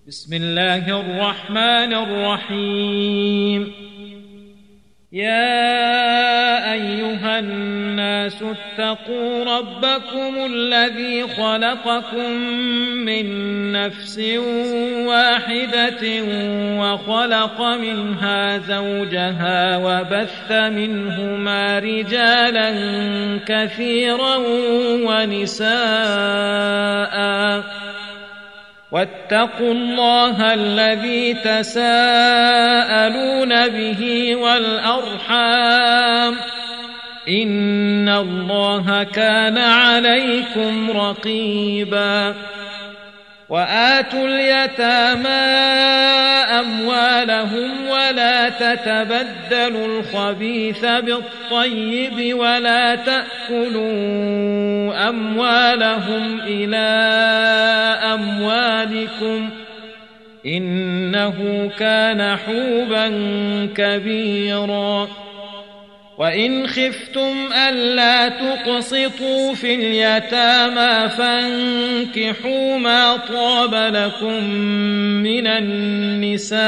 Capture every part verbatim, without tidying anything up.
بسم الله الرحمن الرحيم. يا أيها الناس اتقوا ربكم الذي خلقكم من نفس واحدة وخلق منها زوجها وبث منهما رجالا كثيرا ونساء واتقوا الله الذي تساءلون به والأرحام إن الله كان عليكم رقيبا. وآتوا اليتامى أموالهم ولا تتبدلوا الخبيث بالطيب ولا تأكلوا أموالهم إلى أموالكم إنه كان حوبا كبيرا. وإن خفتم ألا تقسطوا في اليتامى فانكحوا ما طاب لكم من النساء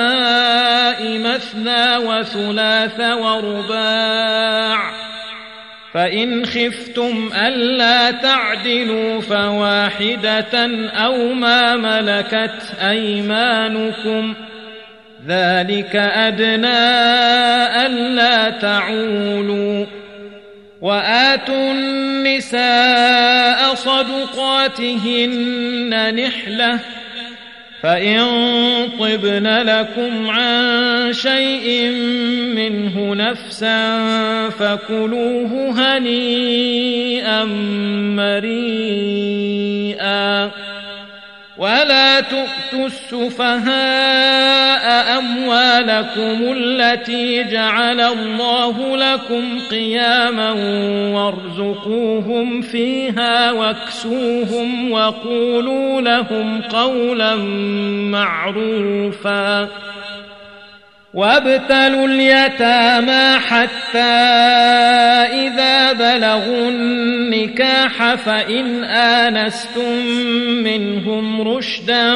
مثنى وثلاث ورباع، فإن خفتم ألا تعدلوا فواحدة أو ما ملكت أيمانكم ذلك أدنى ألا تعولوا. وآتوا النساء صدقاتهن نحلة فإن طبن لكم عن شيء منه نفسا فكلوه هنيئا مريئا. ولا تؤتوا السفهاء أموالكم التي جعل الله لكم قياما وارزقوهم فيها واكسوهم وقولوا لهم قولا معروفا. وابتلوا اليتامى حتى إذا بلغوا النكاح فإن آنستم منهم رشدا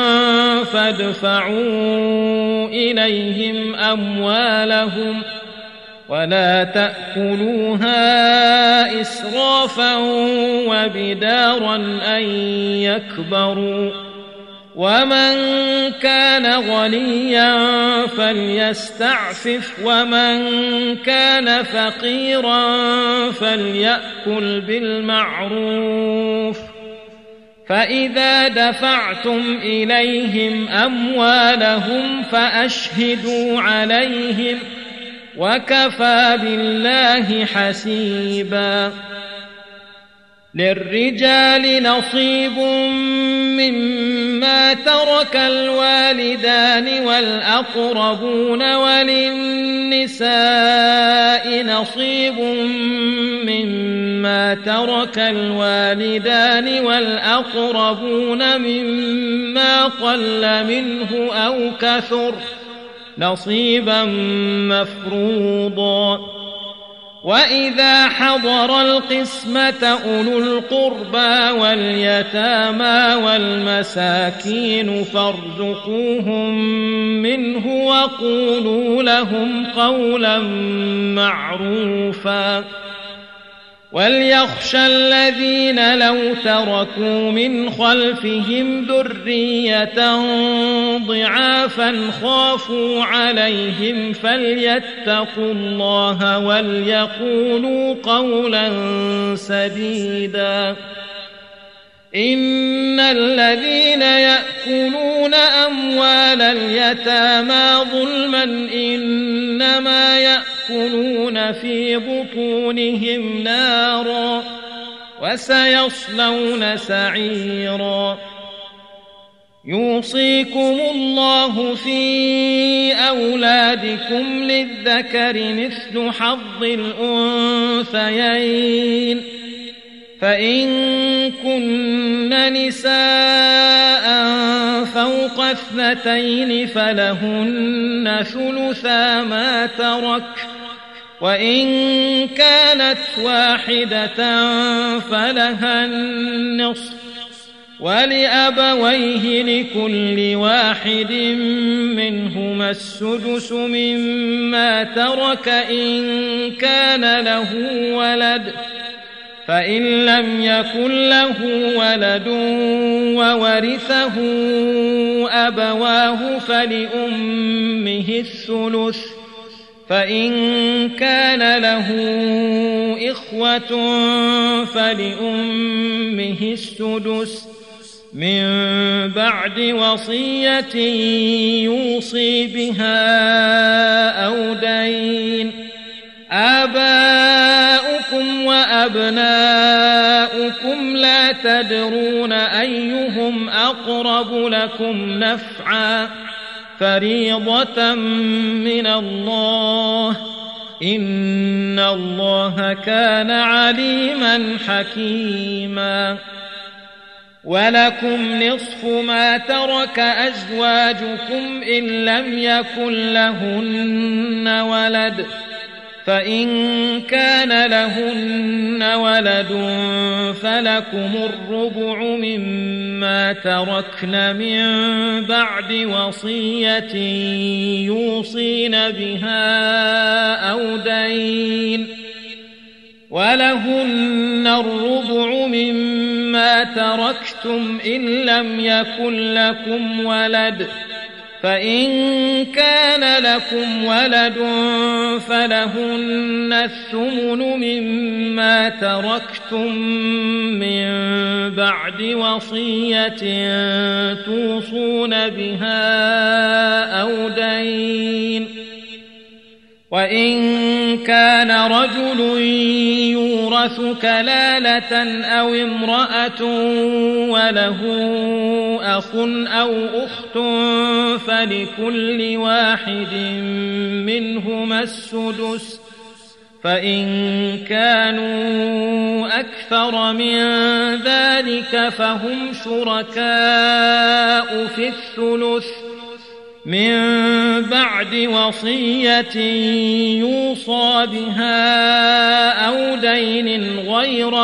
فادفعوا إليهم أموالهم ولا تأكلوها إسرافا وبدارا أن يكبروا. ومن كان غنيا فليستعفف ومن كان فقيرا فليأكل بالمعروف. فإذا دفعتم إليهم أموالهم فأشهدوا عليهم وكفى بالله حسيبا. للرجال نصيب مما ترك الوالدان والأقربون وللنساء نصيب مما ترك الوالدان والأقربون مما قل منه أو كثر نصيبا مفروضا. وإذا حضر القسمة أولو القربى واليتامى والمساكين فارزقوهم منه وقولوا لهم قولا معروفا. وليخشى الذين لو تركوا من خلفهم ذرية ضعافا خافوا عليهم فليتقوا الله وليقولوا قولا سديدا. إن الذين يأكلون أموال اليتامى ظلما إنما يأكلون في بطونهم نارا وسيصلون سعيرا. يوصيكم الله في أولادكم للذكر مثل حظ الأنثيين فإن كن نساء فوق اثنتين فلهن ثلثا ما ترك وإن كانت واحدة فلها النصف ولأبويه لكل واحد منهما السدس مما ترك إن كان له ولد، فإن لم يكن له ولد وورثه أبواه فلأمه الثلث، فإن كان له إخوة فلأمه السدس من بعد وصية يوصي بها أو دين. آباؤكم وأبناؤكم لا تدرون أيهم أقرب لكم نفعا، فريضة من الله، إن الله كان عليما حكيما. ولكم نصف ما ترك أزواجكم إن لم يكن لهن ولد، فإن كان لهن ولد فلكم الربع مما تركن من بعد وصية يوصين بها أو دين. ولهن الربع مما تركتم إن لم يكن لكم ولد، فإن كان لكم ولد فلهن الثمن مما تركتم من بعد وصية توصون بها أو دين. وإن كان رجل يورث كلالة أو امرأة وله أخ أو أخت فلكل واحد منهما السدس، فإن كانوا أكثر من ذلك فهم شركاء في الثلث من بعد وصية يوصى بها أو دين غير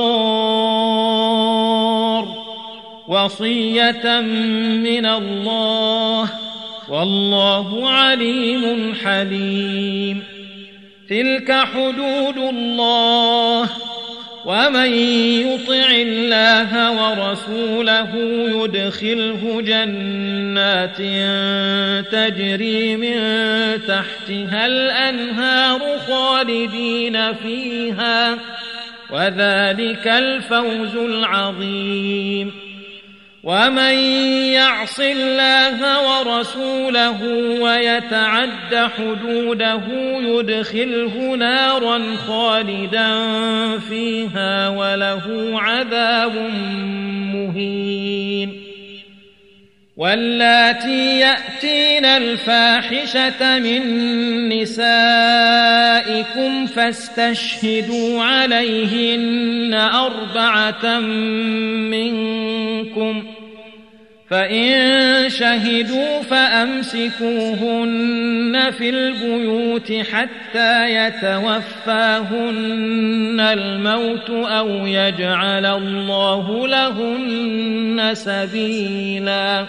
مضار، وصية من الله، والله عليم حليم. تلك حدود الله، ومن يطع الله ورسوله يدخله جنات تجري من تحتها الأنهار خالدين فيها، وذلك الفوز العظيم. ومن يعص الله ورسوله ويتعد حدوده يدخله نارا خالدا فيها وله عذاب مهين. واللاتي يأتين الفاحشة من نسائكم فاستشهدوا عليهن أربعة منكم، فإن شهدوا فأمسكوهن في البيوت حتى يتوفاهن الموت أو يجعل الله لهن سبيلا.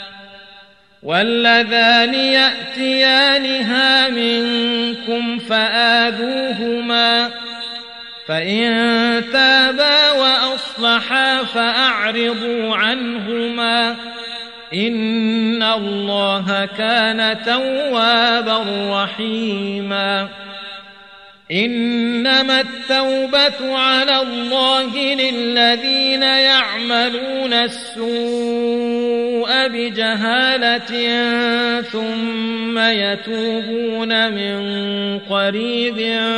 واللذان يأتيانها منكم فآذوهما، فإن تابا وأصلحا فأعرضوا عنهما، إن الله كان توابا رحيما. إنما التوبة على الله للذين يعملون السوء بجهالة ثم يتوبون من قريب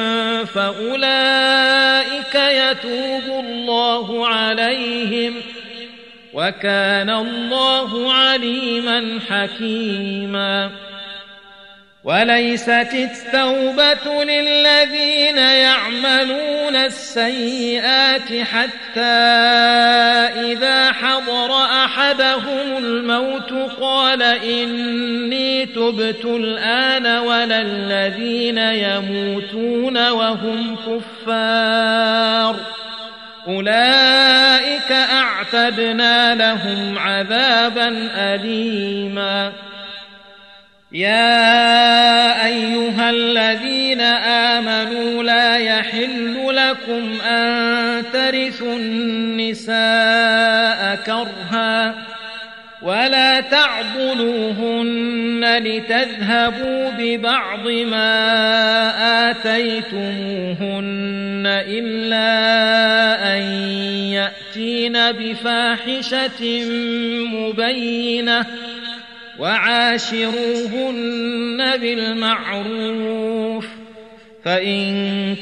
فأولئك يتوب الله عليهم، وكان الله عليما حكيما. وليست التوبة للذين يعملون السيئات حتى إذا حضر أحدهم الموت قال إني تبت الآن، ولا الذين يموتون وهم كفار، أولئك أعتدنا وأعتدنا لهم عذابا أليما. يا أيها الذين آمنوا لا يحل لكم أن ترثوا النساء كرها ولا تعضلوهن لتذهبوا ببعض ما آتيتموهن إلا أن يأتين بفاحشة مبينة وعاشروهن بالمعروف فإن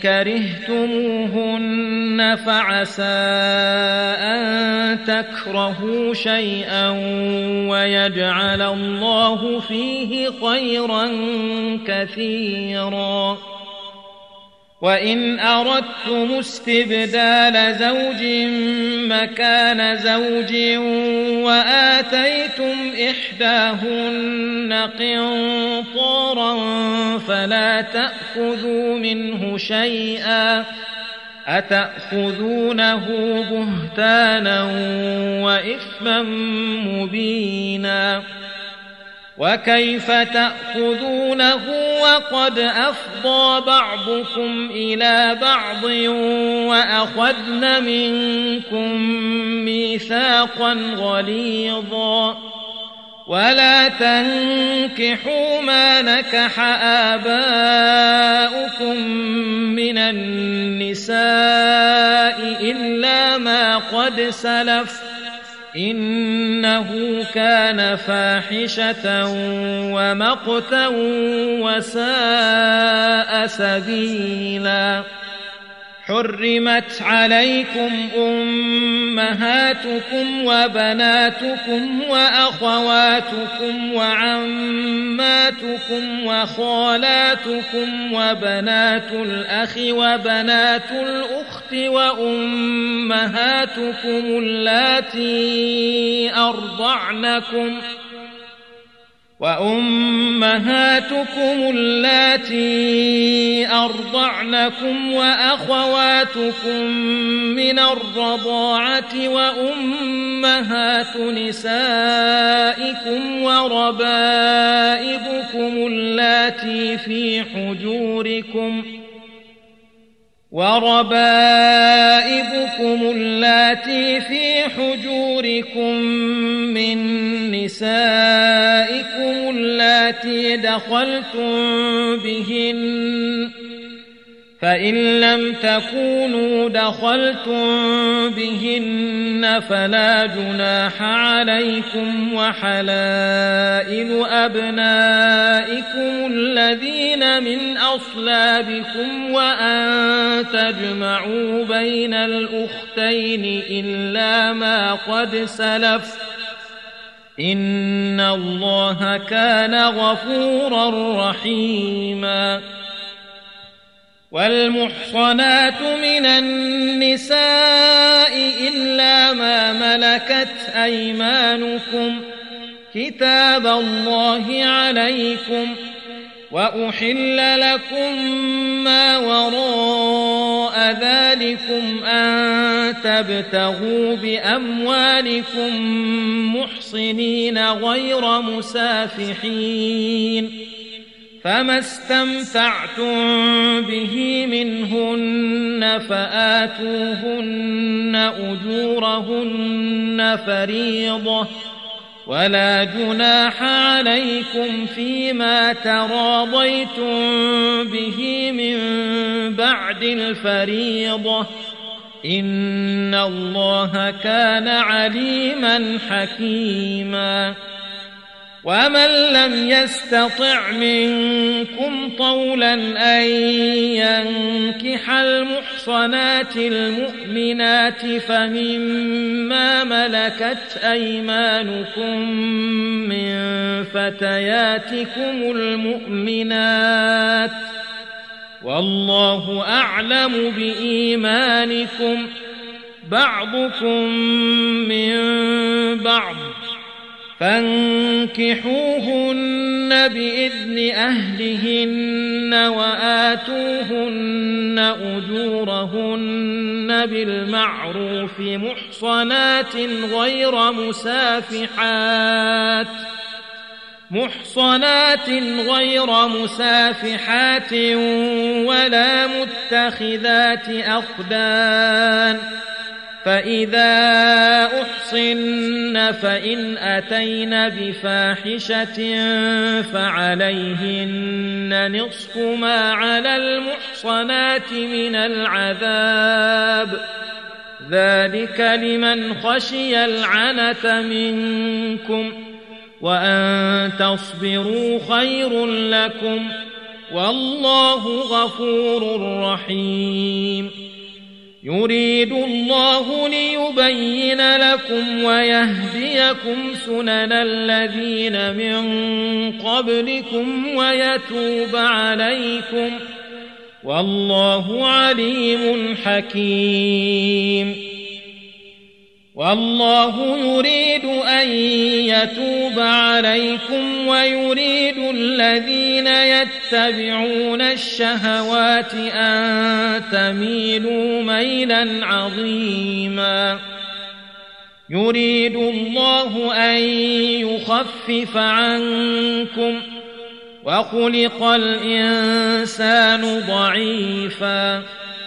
كرهتموهن فعسى أن تكرهوا شيئا ويجعل الله فيه خيرا كثيرا. وإن أردتم استبدال زوج مكان زوج وآتيتم إحداهن قنطارا فلا تأخذوا منه شيئا أتأخذونه بهتانا وإثما مبينا. وكيف تأخذونه وقد أفضى بعضكم إلى بعض وأخذن منكم ميثاقا غليظا. ولا تنكحوا ما نكح آباؤكم من النساء إلا ما قد سلف إنه كان فاحشة ومقتا وساء سبيلا. حرمت عليكم أمهاتكم وبناتكم وأخواتكم وعماتكم وخالاتكم وبنات الأخ وبنات الأخت وأمهاتكم اللاتي أرضعنكم وأمهاتكم اللاتي أرضعنكم وأخواتكم من الرضاعة وأمهات نسائكم وربائبكم اللاتي في حجوركم وربائبكم اللاتي في حجوركم من نسائكم اللاتي دخلتم بهن فإن لم تكونوا دخلتم بهن فلا جناح عليكم وحلائل أبنائكم الذين من أصلابكم وأن تجمعوا بين الأختين إلا ما قد سلف إن الله كان غفورا رحيما. والمحصنات من النساء إلا ما ملكت أيمانكم كتاب الله عليكم وأحل لكم ما وراء ذلكم أن تبتغوا بأموالكم محصنين غير مسافحين فما استمتعتم به منهن فآتوهن أجورهن فريضة ولا جناح عليكم فيما تراضيتم به من بعد الفريضة إن الله كان عليما حكيما. ومن لم يستطع منكم طولا أن ينكح المحصنات المؤمنات فمما ملكت أيمانكم من فتياتكم المؤمنات والله أعلم بإيمانكم بعضكم من بعض فانكحوهن بإذن أهلهن وآتوهن أجورهن بالمعروف محصنات غير مسافحات محصنات غير مسافحات ولا متخذات أخدان فإذا أحصن فإن أتين بفاحشة فعليهن نصف ما على المحصنات من العذاب ذلك لمن خشي العنة منكم وأن تصبروا خير لكم والله غفور رحيم يريد الله ليبين لكم ويهديكم سنن الذين من قبلكم ويتوب عليكم والله عليم حكيم والله يريد أن يتوب عليكم ويريد الذين يتبعون الشهوات أن تميلوا ميلا عظيما يريد الله أن يخفف عنكم وخلق الإنسان ضعيفا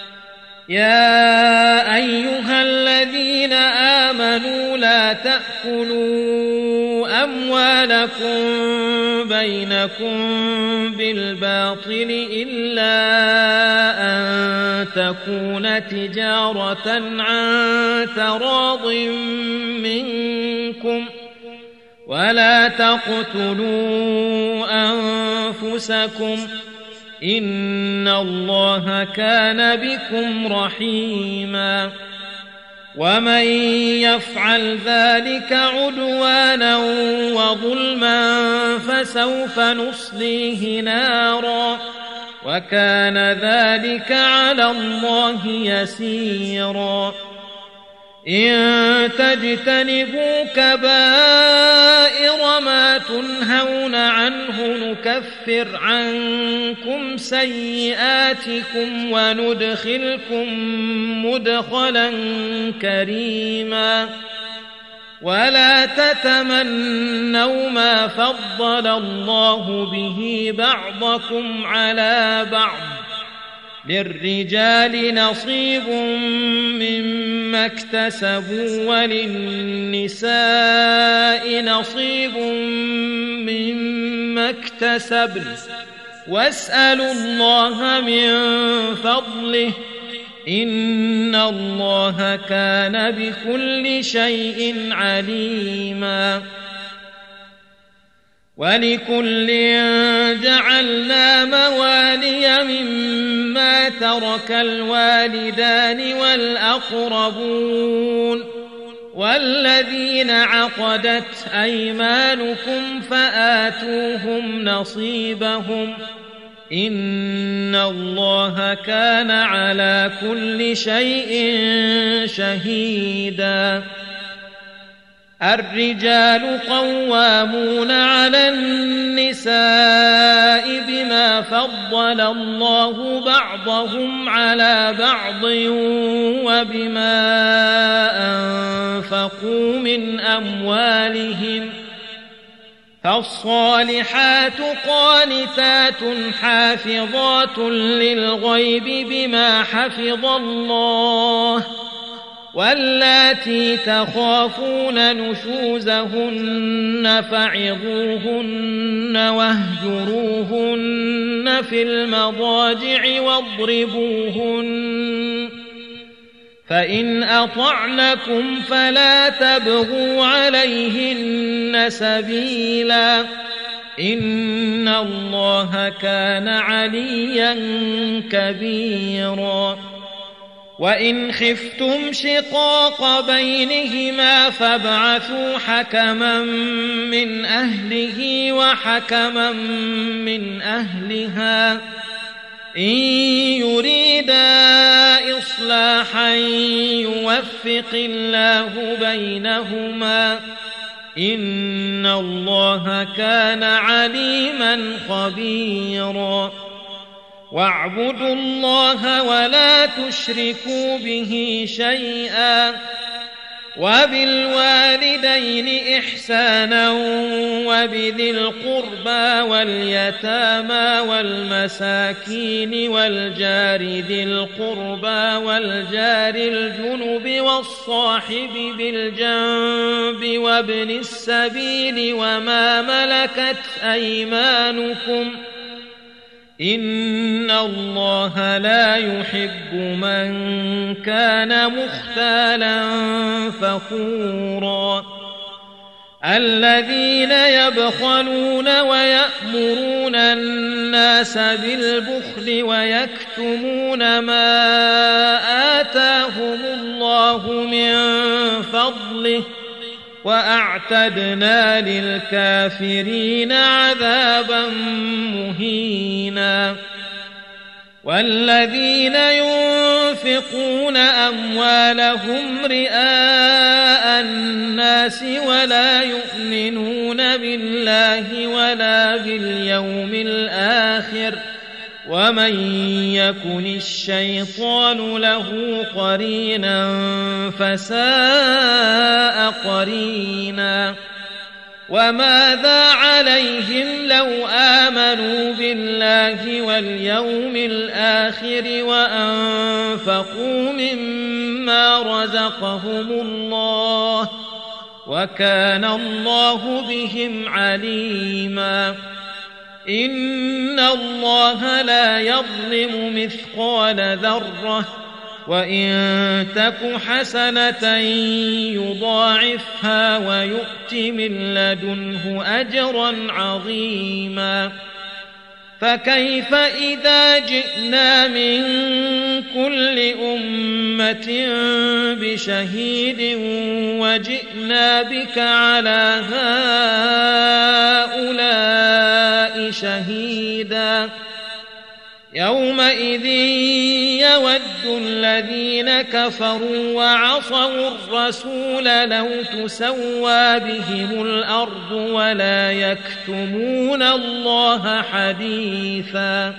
يا أيها الذين آمنوا لا تأكلوا أموالكم بينكم بالباطل إلا أن تكون تجارة عن تراض منكم ولا تقتلوا أنفسكم إن الله كان بكم رحيما ومن يفعل ذلك عدوانا وظلما فسوف نصليه نارا وكان ذلك على الله يسيرا إن تجتنبوا كبائر ما تنهون عنه نكفر عنكم سيئاتكم وندخلكم مدخلا كريما ولا تتمنوا ما فضل الله به بعضكم على بعض للرجال نصيب مما اكتسبوا وللنساء نصيب مما اكتسبن واسألوا الله من فضله إن الله كان بكل شيء عليما ولكل جعلنا موالي مما ترك الوالدان والأقربون والذين عقدت أيمانكم فآتوهم نصيبهم إن الله كان على كل شيء شهيدا الرجال قوامون على النساء بما فضل الله بعضهم على بعض وبما أنفقوا من أموالهم فالصالحات قانتات حافظات للغيب بما حفظ الله واللاتي تخافون نشوزهن فعظوهن واهجروهن في المضاجع واضربوهن فإن أطعنكم فلا تبغوا عليهن سبيلا إن الله كان عليا كبيرا وإن خفتم شقاق بينهما فابعثوا حكما من أهله وحكما من أهلها إن يريدا إصلاحا يوفق الله بينهما إن الله كان عليما خبيرا واعبدوا الله ولا تشركوا به شيئا وبالوالدين إحسانا وبذي القربى واليتامى والمساكين والجار ذي القربى والجار الجنب والصاحب بالجنب وابن السبيل وما ملكت أيمانكم إن الله لا يحب من كان مختالا فخورا الذين يبخلون ويأمرون الناس بالبخل ويكتمون ما آتاهم الله من فضله وأعتدنا للكافرين عذابا مهينا والذين ينفقون أموالهم رئاء الناس ولا يؤمنون بالله ولا باليوم الآخر ومن يكن الشيطان له قرينا فساء قرينا وماذا عليهم لو آمنوا بالله واليوم الآخر وأنفقوا مما رزقهم الله وكان الله بهم عليما إن الله لا يظلم مثقال ذرة وإن تك حسنة يضاعفها ويؤت من لدنه أجرا عظيما فكيف إذا جئنا من كل أمة بشهيد وجئنا بك على هؤلاء شهيدا يومئذ يود الذين كفروا وعصوا الرسول لو تسوى بهم الأرض ولا يكتمون الله حديثا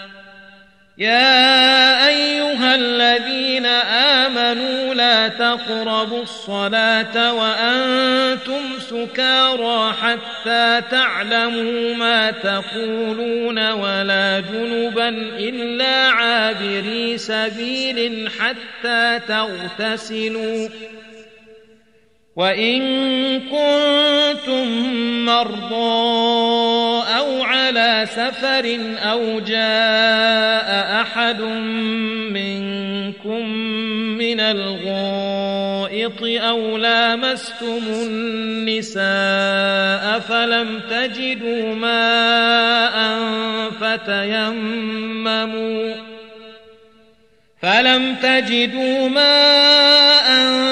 يا أيها الذين آمنوا لا تقربوا الصلاة وأنتم سكارى حتى تعلموا ما تقولون ولا جنبا إلا عابري سبيل حتى تغتسلوا وإن كنتم مرضى أو على سفر أو جاء أحد منكم من الغائط أو لامستم النساء فلم تجدوا ماء فتيمموا فلم تجدوا ماء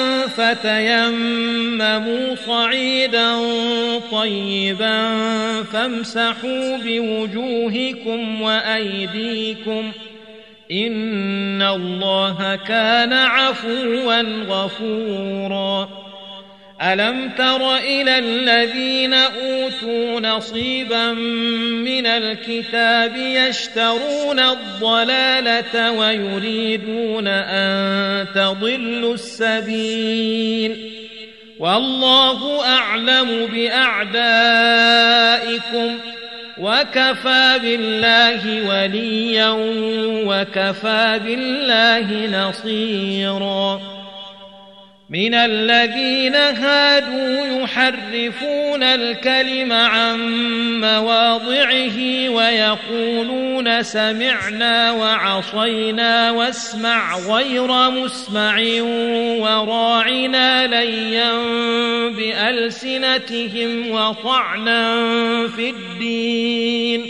فتيمموا صعيدا طيبا فامسحوا بوجوهكم وأيديكم إن الله كان عفوا غفورا ألم تر إلى الذين أوتوا نصيبا من الكتاب يشترون الضلالة ويريدون أن تضلوا السبيل والله أعلم بأعدائكم وكفى بالله وليا وكفى بالله نصيرا من الذين هادوا يحرفون الكلم عن مواضعه ويقولون سمعنا وعصينا واسمع غير مسمع وراعنا ليا بألسنتهم وطعنا في الدين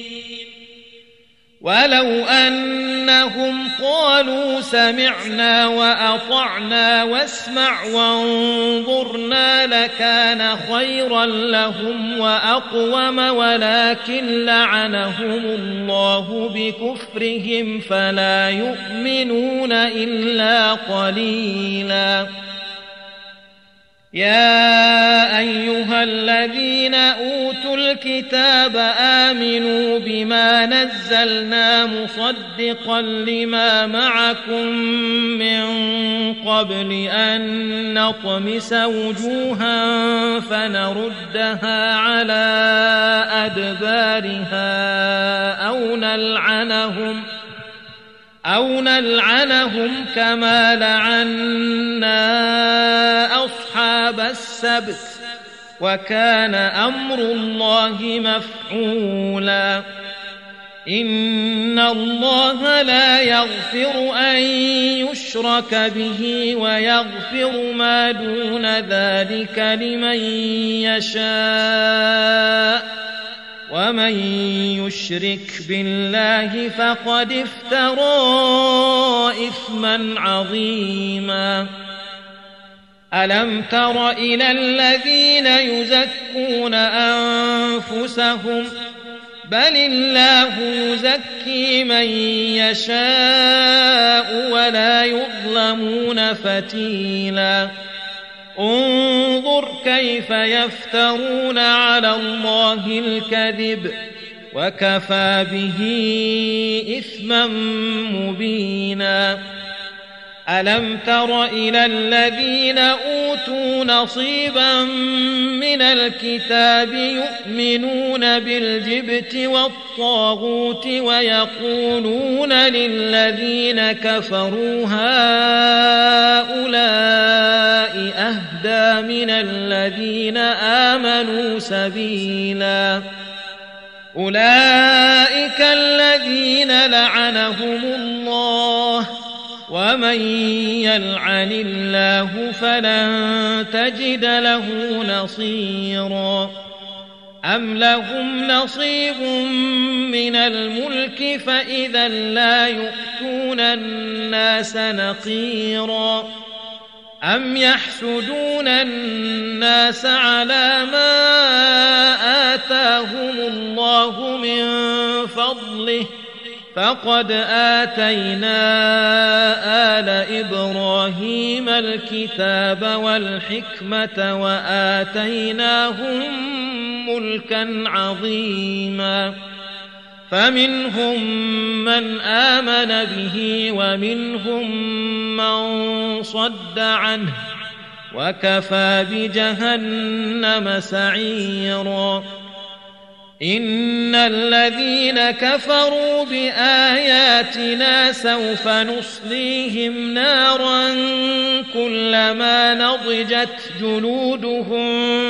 ولو أنهم قالوا سمعنا وأطعنا واسمع وانظرنا لكان خيرا لهم وأقوم ولكن لعنهم الله بكفرهم فلا يؤمنون إلا قليلا يا أيها الذين أوتوا الكتاب آمنوا بما نزلنا مصدقا لما معكم من قبل أن نطمس وجوها فنردها على أدبارها أو نلعنهم أو نلعنهم كما لعنا أصحاب السبت وكان أمر الله مفعولا إن الله لا يغفر أن يشرك به ويغفر ما دون ذلك لمن يشاء ومن يشرك بالله فقد افترى إثما عظيما ألم تر إلى الذين يزكون أنفسهم بل الله يزكي من يشاء ولا يظلمون فتيلا انظر كيف يفترون على الله الكذب وكفى به إثما مبينا ألم تر إلى الذين أوتوا نصيبا من الكتاب يؤمنون بالجبت والطاغوت ويقولون للذين كفروا هؤلاء أهدى من الذين آمنوا سبيلا أولئك الذين لعنهم الله ومن يلعن الله فلن تجد له نصيرا أم لهم نصيب من الملك فإذا لا يؤتون الناس نقيرا أم يحسدون الناس على ما آتاهم الله من فضله فقد آتينا آل إبراهيم الكتاب والحكمة وآتيناهم ملكا عظيما فمنهم من آمن به ومنهم من صد عنه وكفى بجهنم سعيرا إن الذين كفروا بآياتنا سوف نصليهم نارا كلما نضجت جلودهم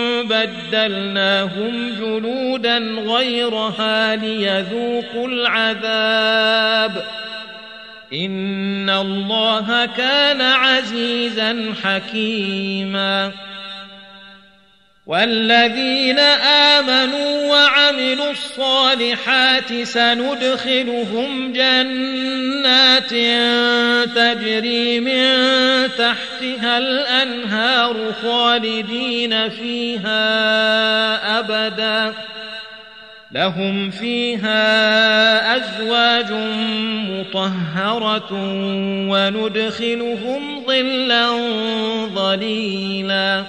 بدلناهم جلودا غيرها ليذوقوا العذاب إن الله كان عزيزا حكيما والذين آمنوا وعملوا الصالحات سندخلهم جنات تجري من تحتها الأنهار خالدين فيها أبدا لهم فيها أزواج مطهرة وندخلهم ظلا ظليلا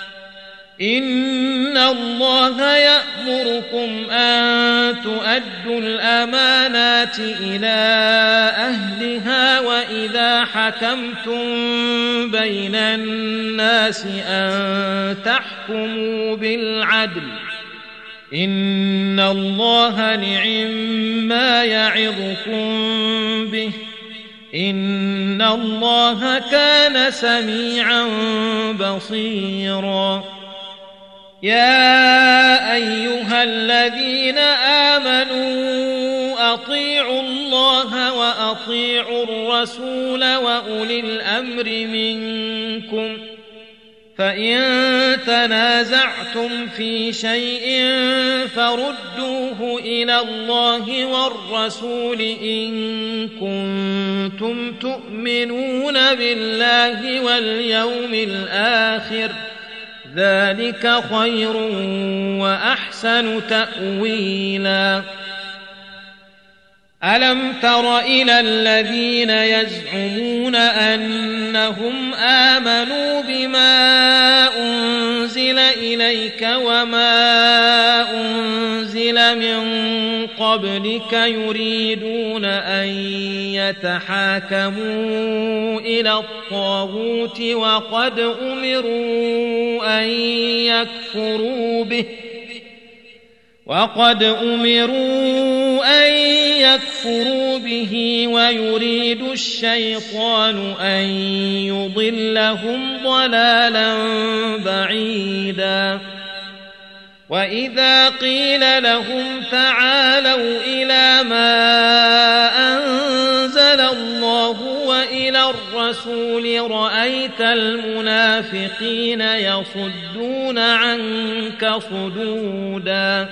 إن الله يأمركم أن تؤدوا الأمانات إلى أهلها وإذا حكمتم بين الناس أن تحكموا بالعدل إن الله نعما يعظكم به إن الله كان سميعا بصيرا يا أيها الذين آمنوا أطيعوا الله وأطيعوا الرسول وأولي الأمر منكم فإن تنازعتم في شيء فردوه إلى الله والرسول إن كنتم تؤمنون بالله واليوم الآخر ذلك خير وأحسن تأويلا ألم تر إلى الذين يزعمون أنهم آمنوا بما أنزل إليك وما أنزل من قبلك يريدون أن يتحاكموا إلى الطاغوت وقد أمروا أن يكفروا به وقد أمروا أن يكفروا به ويريد الشيطان أن يضلهم ضلالا بعيدا وإذا قيل لهم تعالوا إلى ما أنزل الله وإلى الرسول رأيت المنافقين يصدون عنك صدودا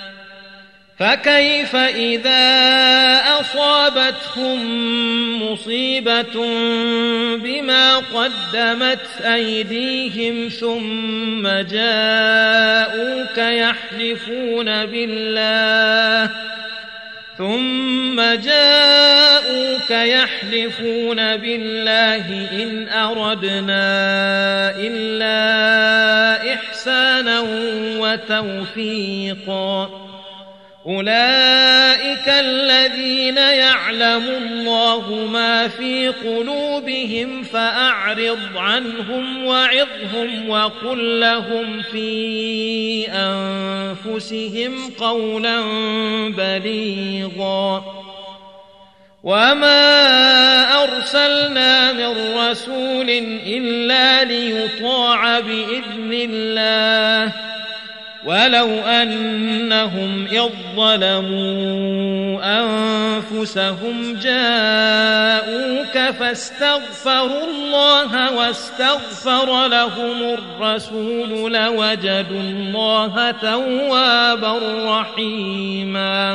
فكيف إذا أصابتهم مصيبة بما قدمت أيديهم ثم جاءوك يحلفون بالله ثم جاءوك يحلفون بالله إن أردنا إلا إحسانا وتوفيقا أولئك الذين يعلم الله ما في قلوبهم فأعرض عنهم وعظهم وقل لهم في أنفسهم قولا بليغا وما أرسلنا من رسول إلا ليطاع بإذن الله ولو أنهم إذ ظلموا أنفسهم جاءوك فاستغفروا الله واستغفر لهم الرسول لوجدوا الله توابا رحيما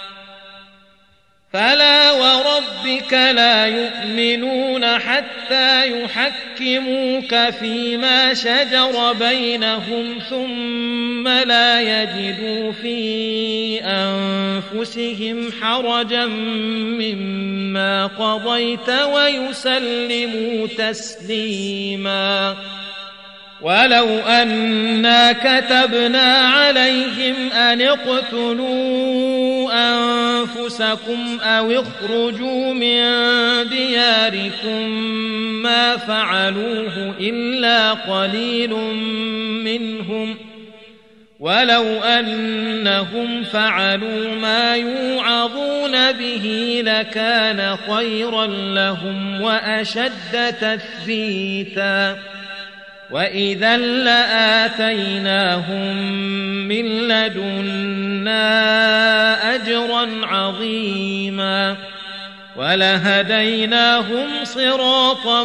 فلا وربك لا يؤمنون حتى يحكموك فيما شجر بينهم ثم لا يجدوا في أنفسهم حرجا مما قضيت ويسلموا تسليما ولو أنا كتبنا عليهم أن اقتلوا أنفسكم أو اخرجوا من دياركم ما فعلوه إلا قليل منهم ولو أنهم فعلوا ما يوعظون به لكان خيرا لهم وأشد تثبيتا وإذا لآتيناهم من لدنا أجرا عظيما ولهديناهم صراطا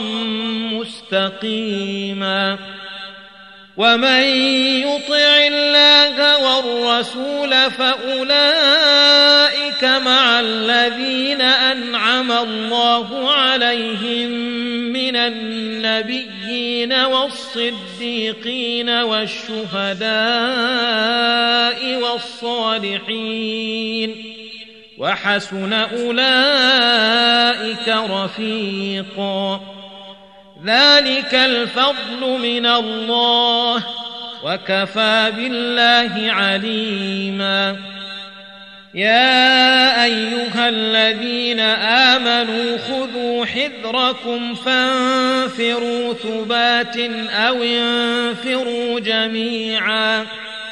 مستقيما ومن يطع الله والرسول فأولئك مع الذين أنعم الله عليهم من النبيين والصديقين والشهداء والصالحين وحسن أولئك رفيقا ذلك الفضل من الله وكفى بالله عليما يا أيها الذين آمنوا خذوا حذركم فانفروا ثبات أو انفروا جميعا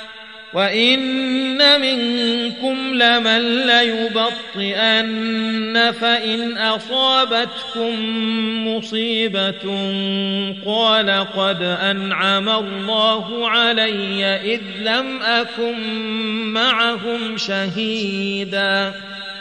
وإن منكم لمن ليبطئن فإن أصابتكم مصيبة قال قد أنعم الله علي إذ لم أكن معهم شهيدا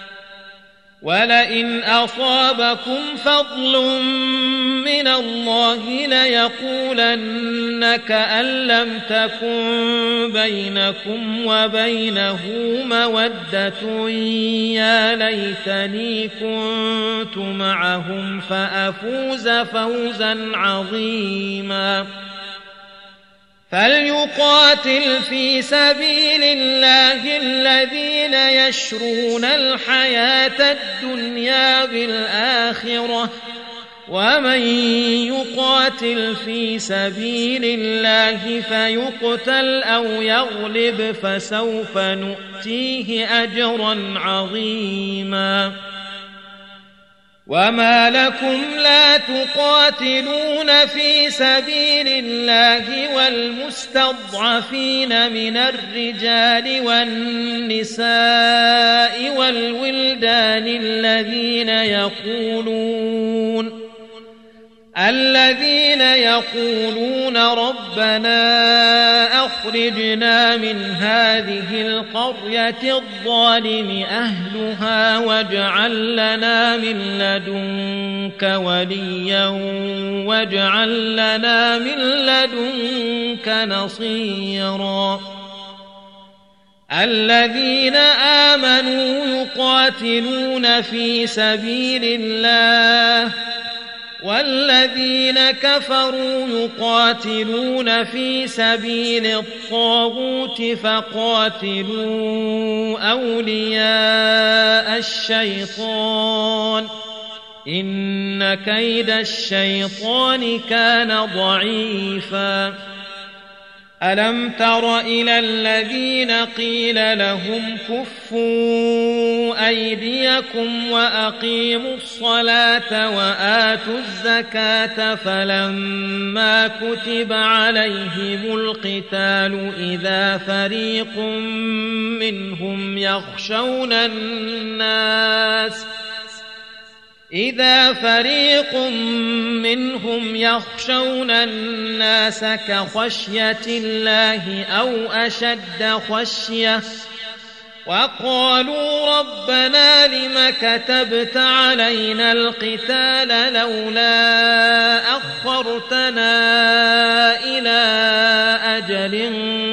ولئن أصابكم فضل من الله ليقولن كأن لم تكن بينكم وبينه مودة يا ليتني كنت معهم فأفوز فوزا عظيما فليقاتل في سبيل الله الذين يشرون الحياة الدنيا بالآخرة ومن يقاتل في سبيل الله فيقتل أو يغلب فسوف نؤتيه أجرا عظيما وما لكم لا تقاتلون في سبيل الله والمستضعفين من الرجال والنساء والولدان الذين يقولون الذين يقولون ربنا أخرجنا من هذه القرية الظالم أهلها واجعل لنا من لدنك وليا واجعل لنا من لدنك نصيرا الذين آمنوا يقاتلون في سبيل الله والذين كفروا يقاتلون في سبيل الطاغوت فقاتلوا أولياء الشيطان إن كيد الشيطان كان ضعيفا ألم تر إلى الذين قيل لهم كفوا أيديكم وأقيموا الصلاة وآتوا الزكاة فلما كتب عليهم القتال إذا فريق منهم يخشون الناس إذا فريق منهم يخشون الناس كخشية الله أو أشد خشية وقالوا ربنا لم كتبت علينا القتال لولا أخرتنا إلى أجل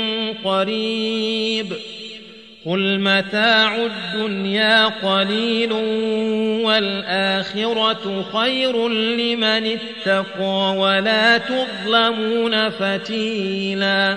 قريب قل متاع الدنيا قليل والآخرة خير لمن اتقى ولا تظلمون فتيلا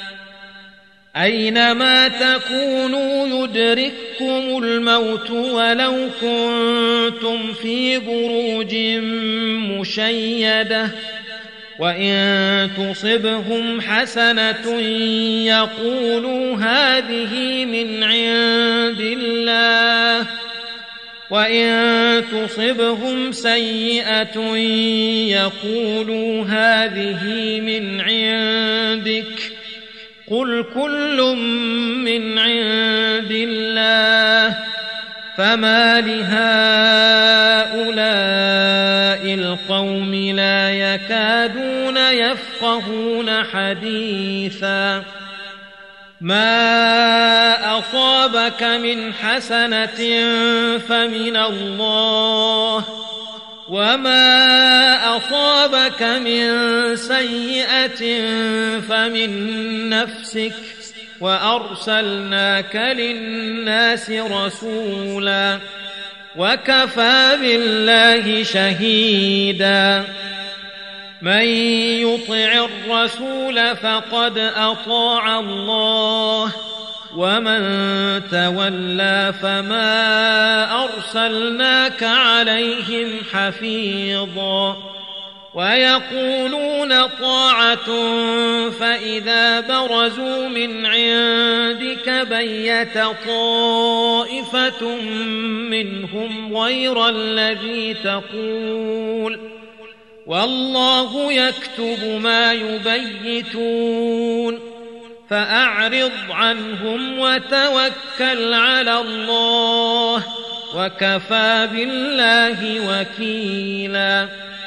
أينما تكونوا يدرككم الموت ولو كنتم في بروج مشيدة وإن تصبهم حسنة يقولوا هذه من عند الله وإن تصبهم سيئة يقولوا هذه من عندك قل كل من عند الله فما لهؤلاء القوم لا يكادون يفقهون حديثا ما أصابك من حسنة فمن الله وما أصابك من سيئة فمن نفسك وأرسلناك للناس رسولا وكفى بالله شهيدا من يطع الرسول فقد أطاع الله ومن تولى فما أرسلناك عليهم حفيظا ويقولون طاعة فإذا برزوا من عندك بيت طائفة منهم غير الذي تقول والله يكتب ما يبيتون فأعرض عنهم وتوكل على الله وكفى بالله وكيلا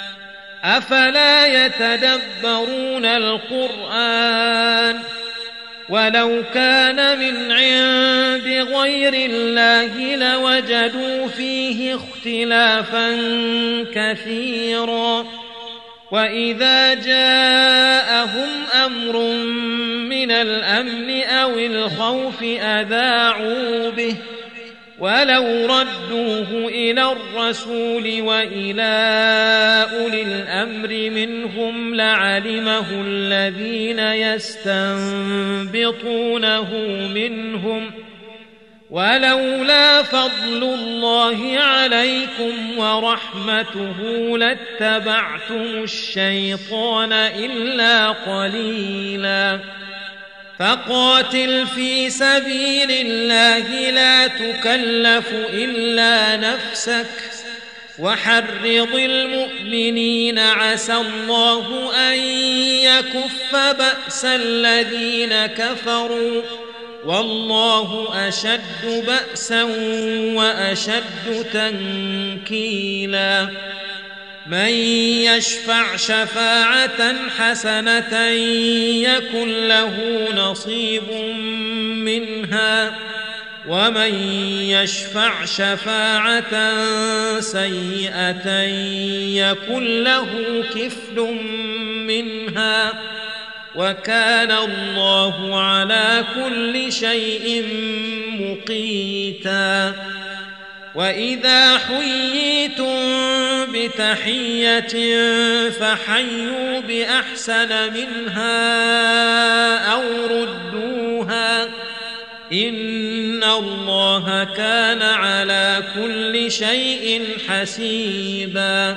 أفلا يتدبرون القرآن ولو كان من عند غير الله لوجدوا فيه اختلافا كثيرا وإذا جاءهم أمر من الأمن أو الخوف أذاعوا به ولو ردوه إلى الرسول وإلى أولي الأمر منهم لعلمه الذين يستنبطونه منهم ولولا فضل الله عليكم ورحمته لاتبعتم الشيطان إلا قليلا فقاتل في سبيل الله لا تكلف إلا نفسك وحرض المؤمنين عسى الله أن يكف بأس الذين كفروا والله أشد بأسا وأشد تنكيلا من يشفع شفاعة حسنة يكن له نصيب منها ومن يشفع شفاعة سيئة يكن له كفل منها وكان الله على كل شيء مقيتا وإذا حييتم بتحية فحيوا بأحسن منها أو ردوها إن الله كان على كل شيء حسيبا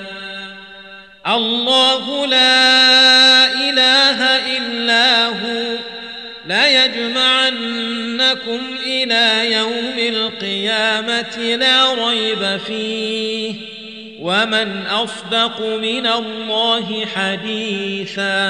الله لا إله إلا هو لا يجمعنكم إلى يوم القيامة لا ريب فيه ومن أصدق من الله حديثا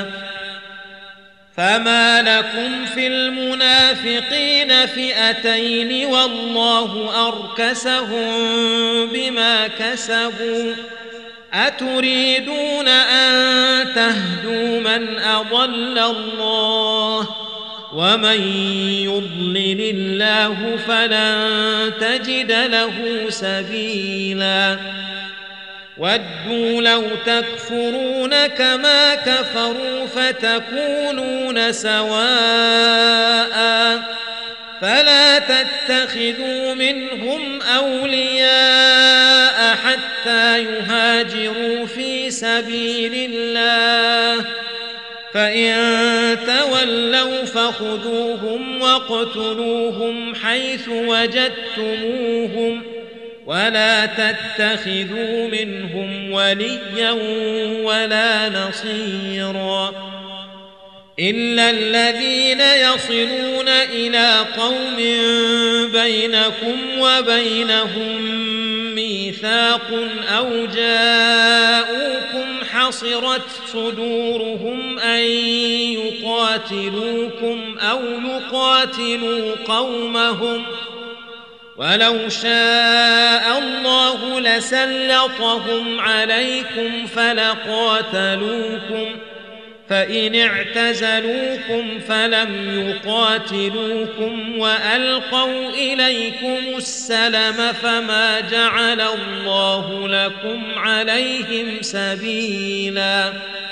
فما لكم في المنافقين فئتين والله أركسهم بما كسبوا أتريدون أن تهدوا من أضل الله ومن يضلل الله فلن تجد له سبيلا ودوا لو تكفرون كما كفروا فتكونون سواء فلا تتخذوا منهم أولياء حتى يهاجروا في سبيل الله فإن تولوا فخذوهم واقتلوهم حيث وجدتموهم ولا تتخذوا منهم وليا ولا نصيرا إلا الذين يصلون إلى قوم بينكم وبينهم ميثاق أو جاءوكم حصرت صدورهم أن يقاتلوكم أو يقاتلوا قومهم ولو شاء الله لسلطهم عليكم فلقاتلوكم فإن اعتزلوكم فلم يقاتلوكم وألقوا إليكم السلم فما جعل الله لكم عليهم سبيلا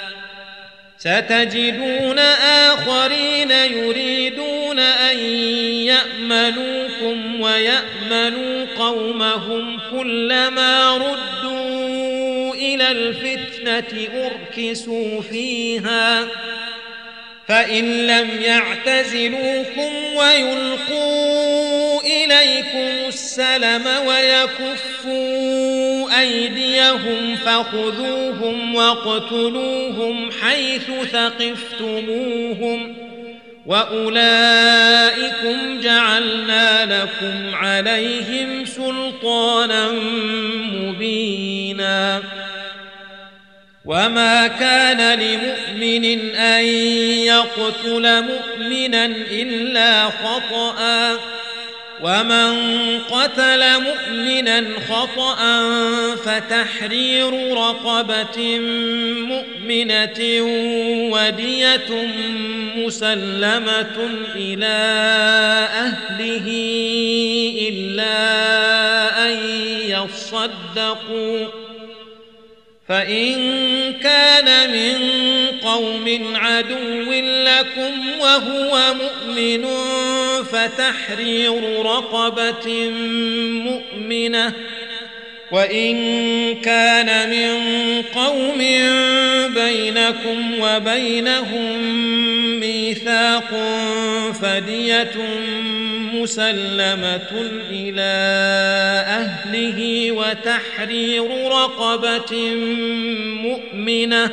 ستجدون آخرين يريدون أن يأمنوكم ويأمنوا قومهم كلما ردوا إلى الفتنة أركسوا فيها فإن لم يعتزلوكم ويلقوا إليكم السلم ويكفوا أيديهم فخذوهم واقتلوهم حيث ثقفتموهم وأولئكم جعلنا لكم عليهم سلطانا مبينا وما كان لمؤمن أن يقتل مؤمنا إلا خطأ ومن قتل مؤمنا خطأ فتحرير رقبة مؤمنة ودية مسلمة إلى أهله إلا أن يصدقوا فإن كان من قوم عدو لكم وهو مؤمن فتحرير رقبة مؤمنة وإن كان من قوم بينكم وبينهم ميثاق فدية مسلمة إلى أهله وتحرير رقبة مؤمنة،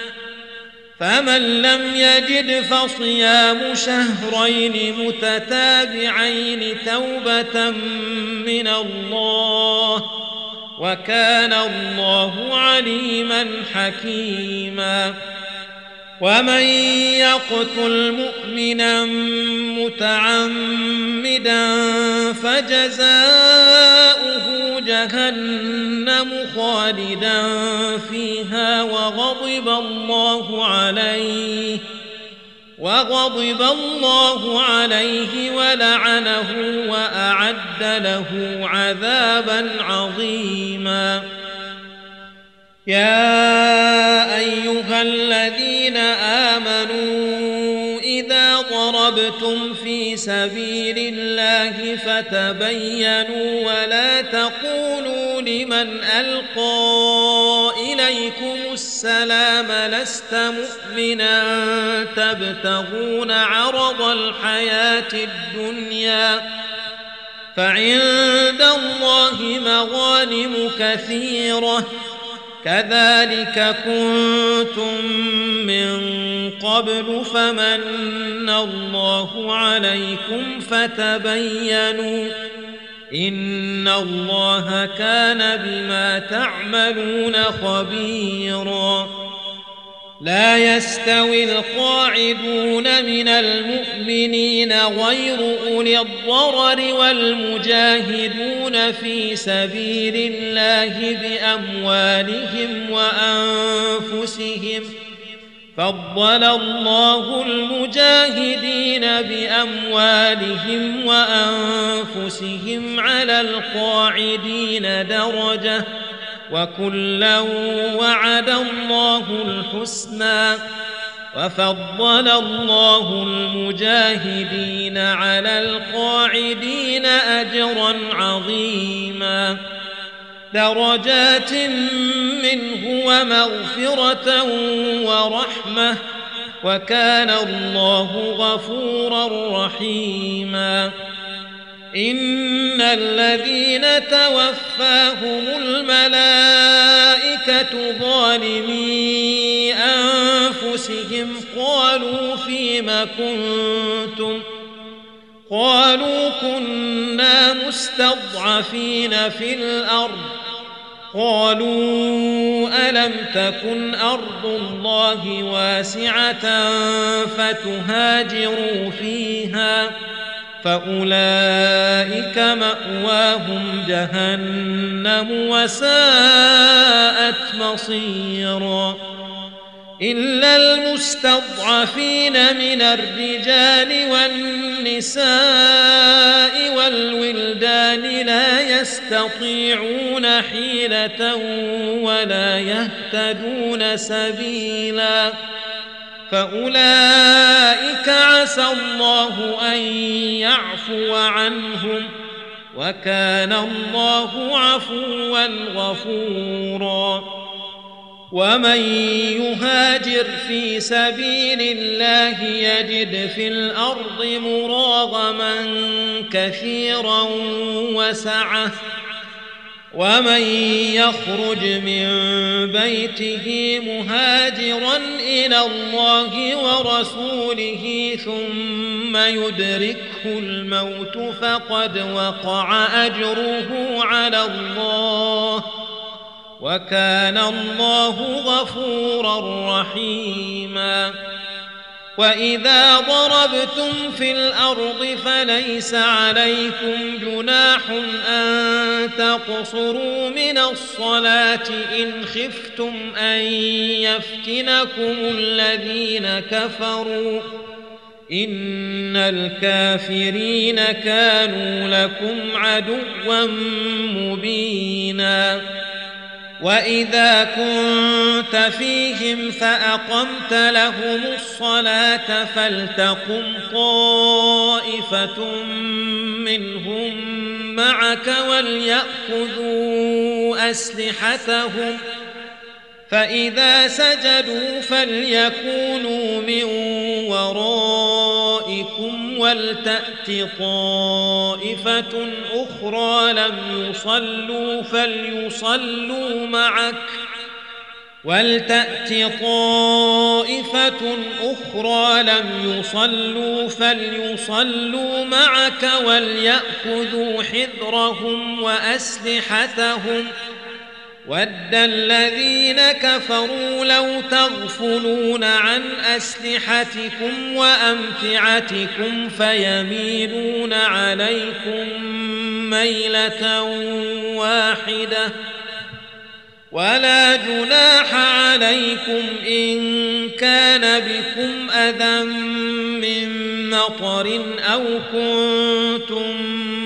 فمن لم يجد فصيام شهرين متتابعين توبة من الله، وكان الله عليما حكيما. ومن يقتل مؤمنا متعمدا فجزاؤه جهنم خالدا فيها وغضب الله عليه وغضب الله عليه ولعنه وأعد له عذابا عظيما. يا أيها الذين آمنوا إذا ضربتم في سبيل الله فتبينوا ولا تقولوا لمن ألقى إليكم السلام لست مؤمنا تبتغون عرض الحياة الدنيا فعند الله مغانم كثيرة كذلك كنتم من قبل فمن الله عليكم فتبينوا إن الله كان بما تعملون خبيرا. لا يستوي القاعدون من المؤمنين غير أولي الضرر والمجاهدون في سبيل الله بأموالهم وأنفسهم، فضل الله المجاهدين بأموالهم وأنفسهم على القاعدين درجة، وكلا وعد الله الحسنى، وفضل الله المجاهدين على القاعدين أجرا عظيما، درجات منه ومغفرة ورحمة، وكان الله غفورا رحيما. إن الذين توفاهم الملائكة ظالمي أنفسهم قالوا فيم كنتم قالوا كنا مستضعفين في الأرض قالوا ألم تكن أرض الله واسعة فتهاجروا فيها فأولئك مأواهم جهنم وساءت مصيرا. إلا المستضعفين من الرجال والنساء والولدان لا يستطيعون حيلة ولا يهتدون سبيلا فأولئك عسى الله أن يعفو عنهم وكان الله عفوا غفورا. ومن يهاجر في سبيل الله يجد في الأرض مراغما كثيرا وسعة، ومن يخرج من بيته مهاجرا إلى الله ورسوله ثم يدركه الموت فقد وقع أجره على الله وكان الله غفورا رحيما. وإذا ضربتم في الأرض فليس عليكم جناح أن تقصروا من الصلاة إن خفتم أن يفتنكم الذين كفروا إن الكافرين كانوا لكم عدوا مبينا. وإذا كنت فيهم فأقمت لهم الصلاة فلتقم طائفة منهم معك وليأخذوا أسلحتهم فإذا سجدوا فليكونوا من ورائكم ولتأت طائفة أخرى لم يصلوا فليصلوا معك ولتأت طائفة أخرى لم يصلوا فليصلوا معك وليأخذوا حذرهم وأسلحتهم ود الذين كفروا لو تغفلون عن أسلحتكم وأمتعتكم فيميلون عليكم ميلة واحدة ولا جناح عليكم إن كان بكم أذى من مطر أو كنتم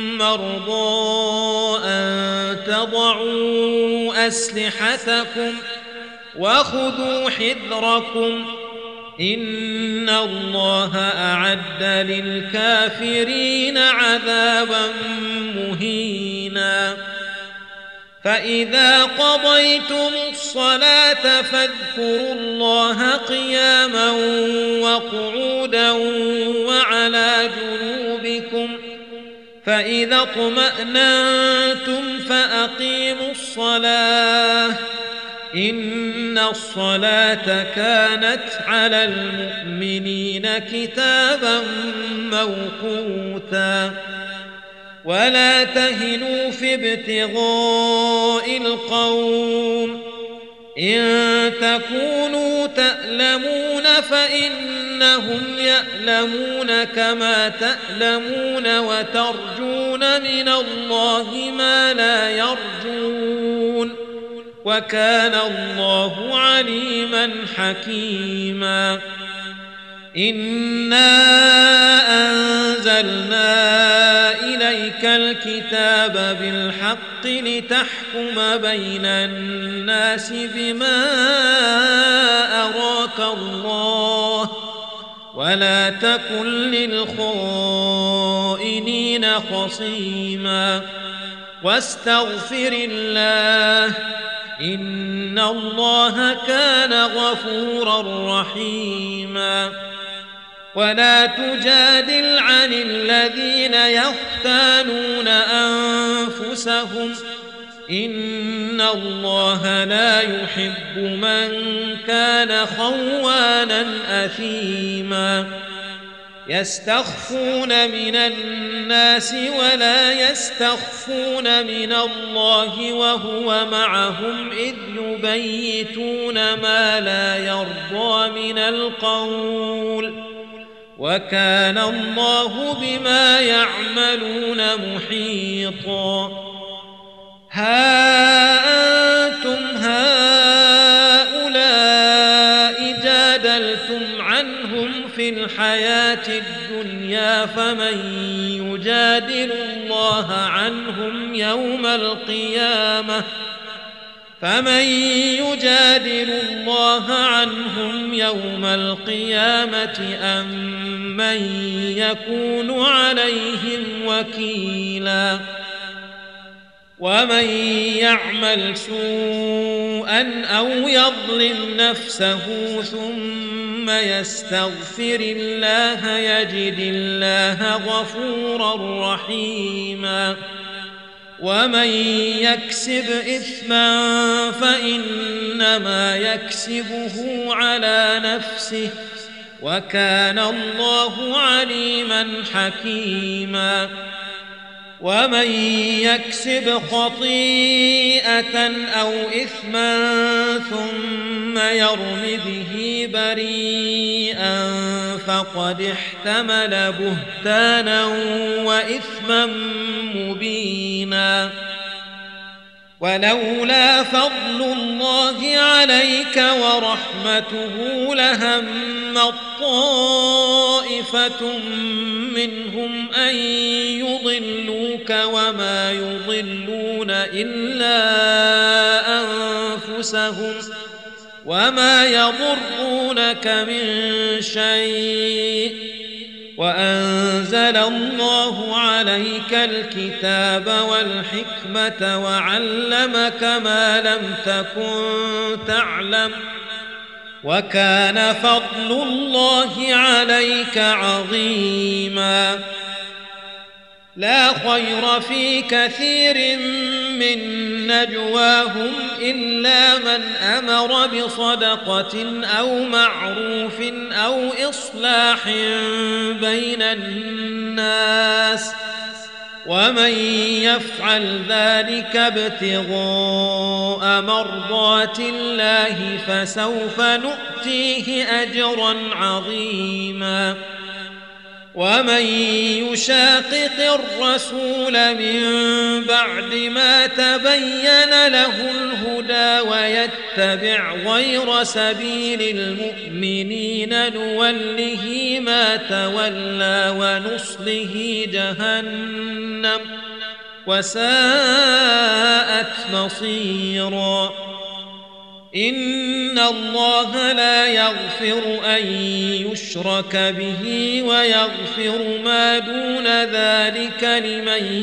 مرضى أن تضعوا أسلحتكم وخذوا حذركم إن الله أعد للكافرين عذابا مهينا فإذا قضيتم الصلاة فاذكروا الله قياما وقعودا وعلى جنوبكم فإذا اطمأننتم فأقيموا الصلاة إن الصلاة كانت على المؤمنين كتابا موقوتا ولا تهنوا في ابتغاء القوم إن تكونوا تألمون فإنهم يألمون كما تألمون وترجون من الله ما لا يرجون وكان الله عليما حكيما إنا أنزلنا إليك الكتاب بالحق لتحكم بين الناس بما أراك الله ولا تكن للخائنين خصيما واستغفر الله إن الله كان غفورا رحيما ولا تجادل عن الذين يختانون أنفسهم إن الله لا يحب من كان خوانا أثيما يستخفون من الناس ولا يستخفون من الله وهو معهم إذ يبيتون ما لا يرضى من القول وكان الله بما يعملون محيطا ها أنتم هؤلاء جادلتم عنهم في الحياة الدنيا فمن يجادل الله عنهم يوم القيامة فمن يجادل الله عنهم يوم القيامة أم من يكون عليهم وكيلا ومن يعمل سوءا أو يظلم نفسه ثم يستغفر الله يجد الله غفورا رحيما ومن يكسب إثما فإنما يكسبه على نفسه وكان الله عليما حكيما ومن يكسب خطيئة أو إثما ثم يرم به بريئا فقد احتمل بهتانا وإثما مبينا ولولا فضل الله عليك ورحمته لهمت طائفة منهم أن يضلوك وما يضلون إلا أنفسهم وما يضرونك من شيء وأنزل الله عليك الكتاب والحكمة وعلمك ما لم تكن تعلم وكان فضل الله عليك عظيما. لا خير في كثير من نجواهم إلا من أمر بصدقة أو معروف أو إصلاح بين الناس، ومن يفعل ذلك ابتغاء مرضات الله فسوف نؤتيه أجرا عظيما. ومن يشاقق الرسول من بعد ما تبين له الهدى ويتبع غير سبيل المؤمنين نوله ما تولى ونصله جهنم وساءت مصيرا. إن الله لا يغفر أن يشرك به ويغفر ما دون ذلك لمن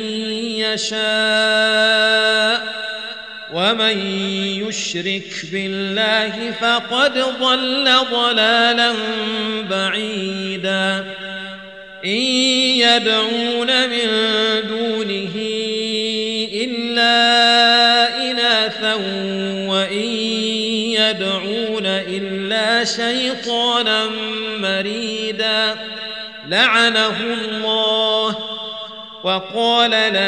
يشاء، ومن يشرك بالله فقد ضل ضلالا بعيدا. إن يدعون من دونه إلا إناثا وإن يدعون إلا شيطانا مريدا لعنه الله وقال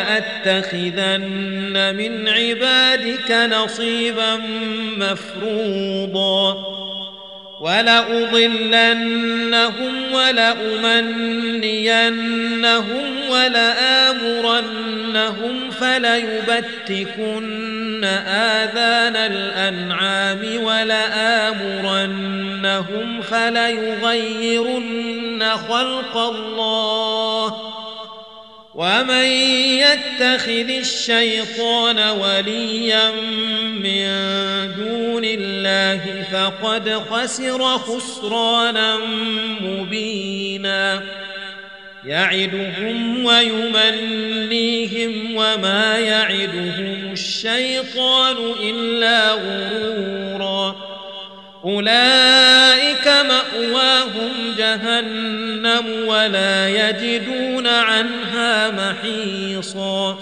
لأتخذن من عبادك نصيبا مفروضا ولأضلنهم ولأمنينهم ولآمرنهم فليبتكن آذان الأنعام ولآمرنهم فليغيرن خلق الله. ومن يتخذ الشيطان وليا من دون الله فقد خسر خسرانا مبينا. يعدهم ويمنيهم وما يعدهم الشيطان إلا غرورا. أولئك مأواهم جهنم ولا يجدون عنها محيصا.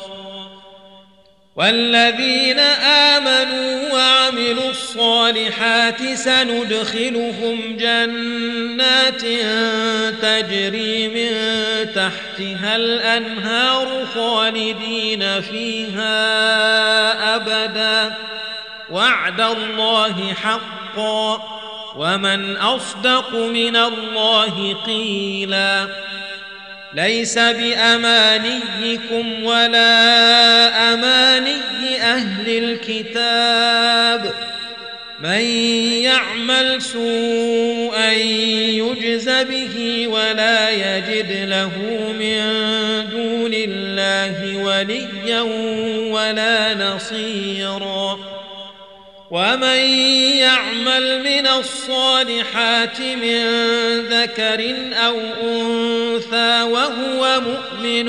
والذين آمنوا وعملوا الصالحات سندخلهم جنات تجري من تحتها الأنهار خالدين فيها أبدا وعد الله حقا ومن أصدق من الله قيلا. ليس بأمانيكم ولا أماني أهل الكتاب من يعمل سوءا يجز به ولا يجد له من دون الله وليا ولا نصيرا. ومن يعمل من الصالحات من ذكر أو أنثى وهو مؤمن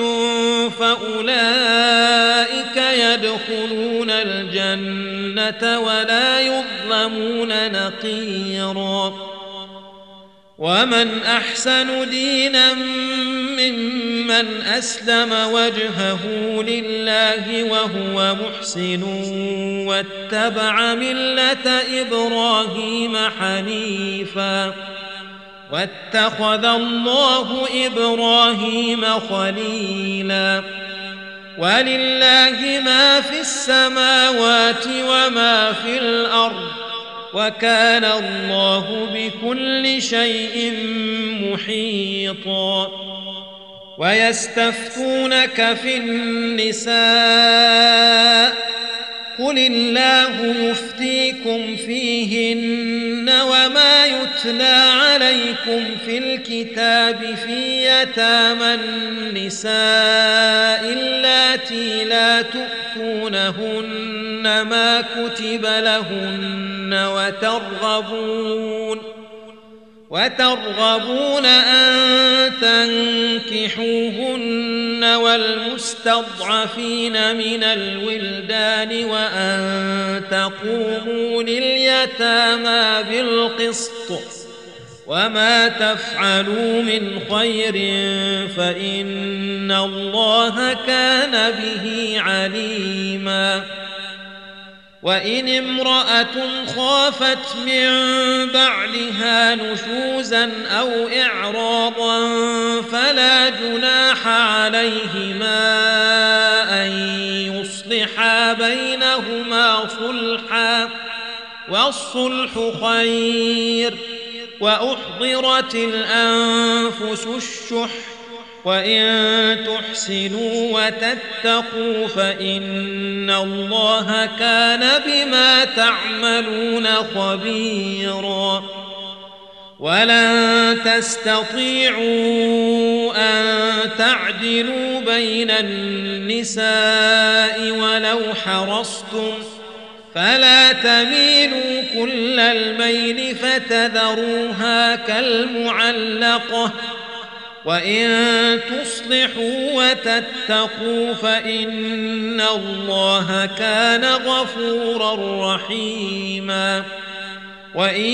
فأولئك يدخلون الجنة ولا يظلمون نقيرا. ومن أحسن دينا ممن أسلم وجهه لله وهو محسن واتبع ملة إبراهيم حنيفا واتخذ الله إبراهيم خليلا. ولله ما في السماوات وما في الأرض وكان الله بكل شيء محيطا. ويستفتونك في النساء قل الله يفتيكم فيهن وما يتلى عليكم في الكتاب في يتامى النساء اللاتي لا تؤتونهن ما كتب لهن وترغبون وترغبون أن تنكحوهن والمستضعفين من الولدان وأن تقوموا لليتامى بالقسط وما تفعلوا من خير فإن الله كان به عليما. وإن امرأة خافت من بعلها نشوزا أو إعراضا فلا جناح عليهما أن يصلحا بينهما صلحا والصلح خير. وأحضرت الأنفس الشح وإن تحسنوا وتتقوا فإن الله كان بما تعملون خبيرا. ولن تستطيعوا أن تعدلوا بين النساء ولو حرصتم فلا تميلوا كل الميل فتذروها كالمعلقة. وإن تصلحوا وتتقوا فإن الله كان غفورا رحيما. وإن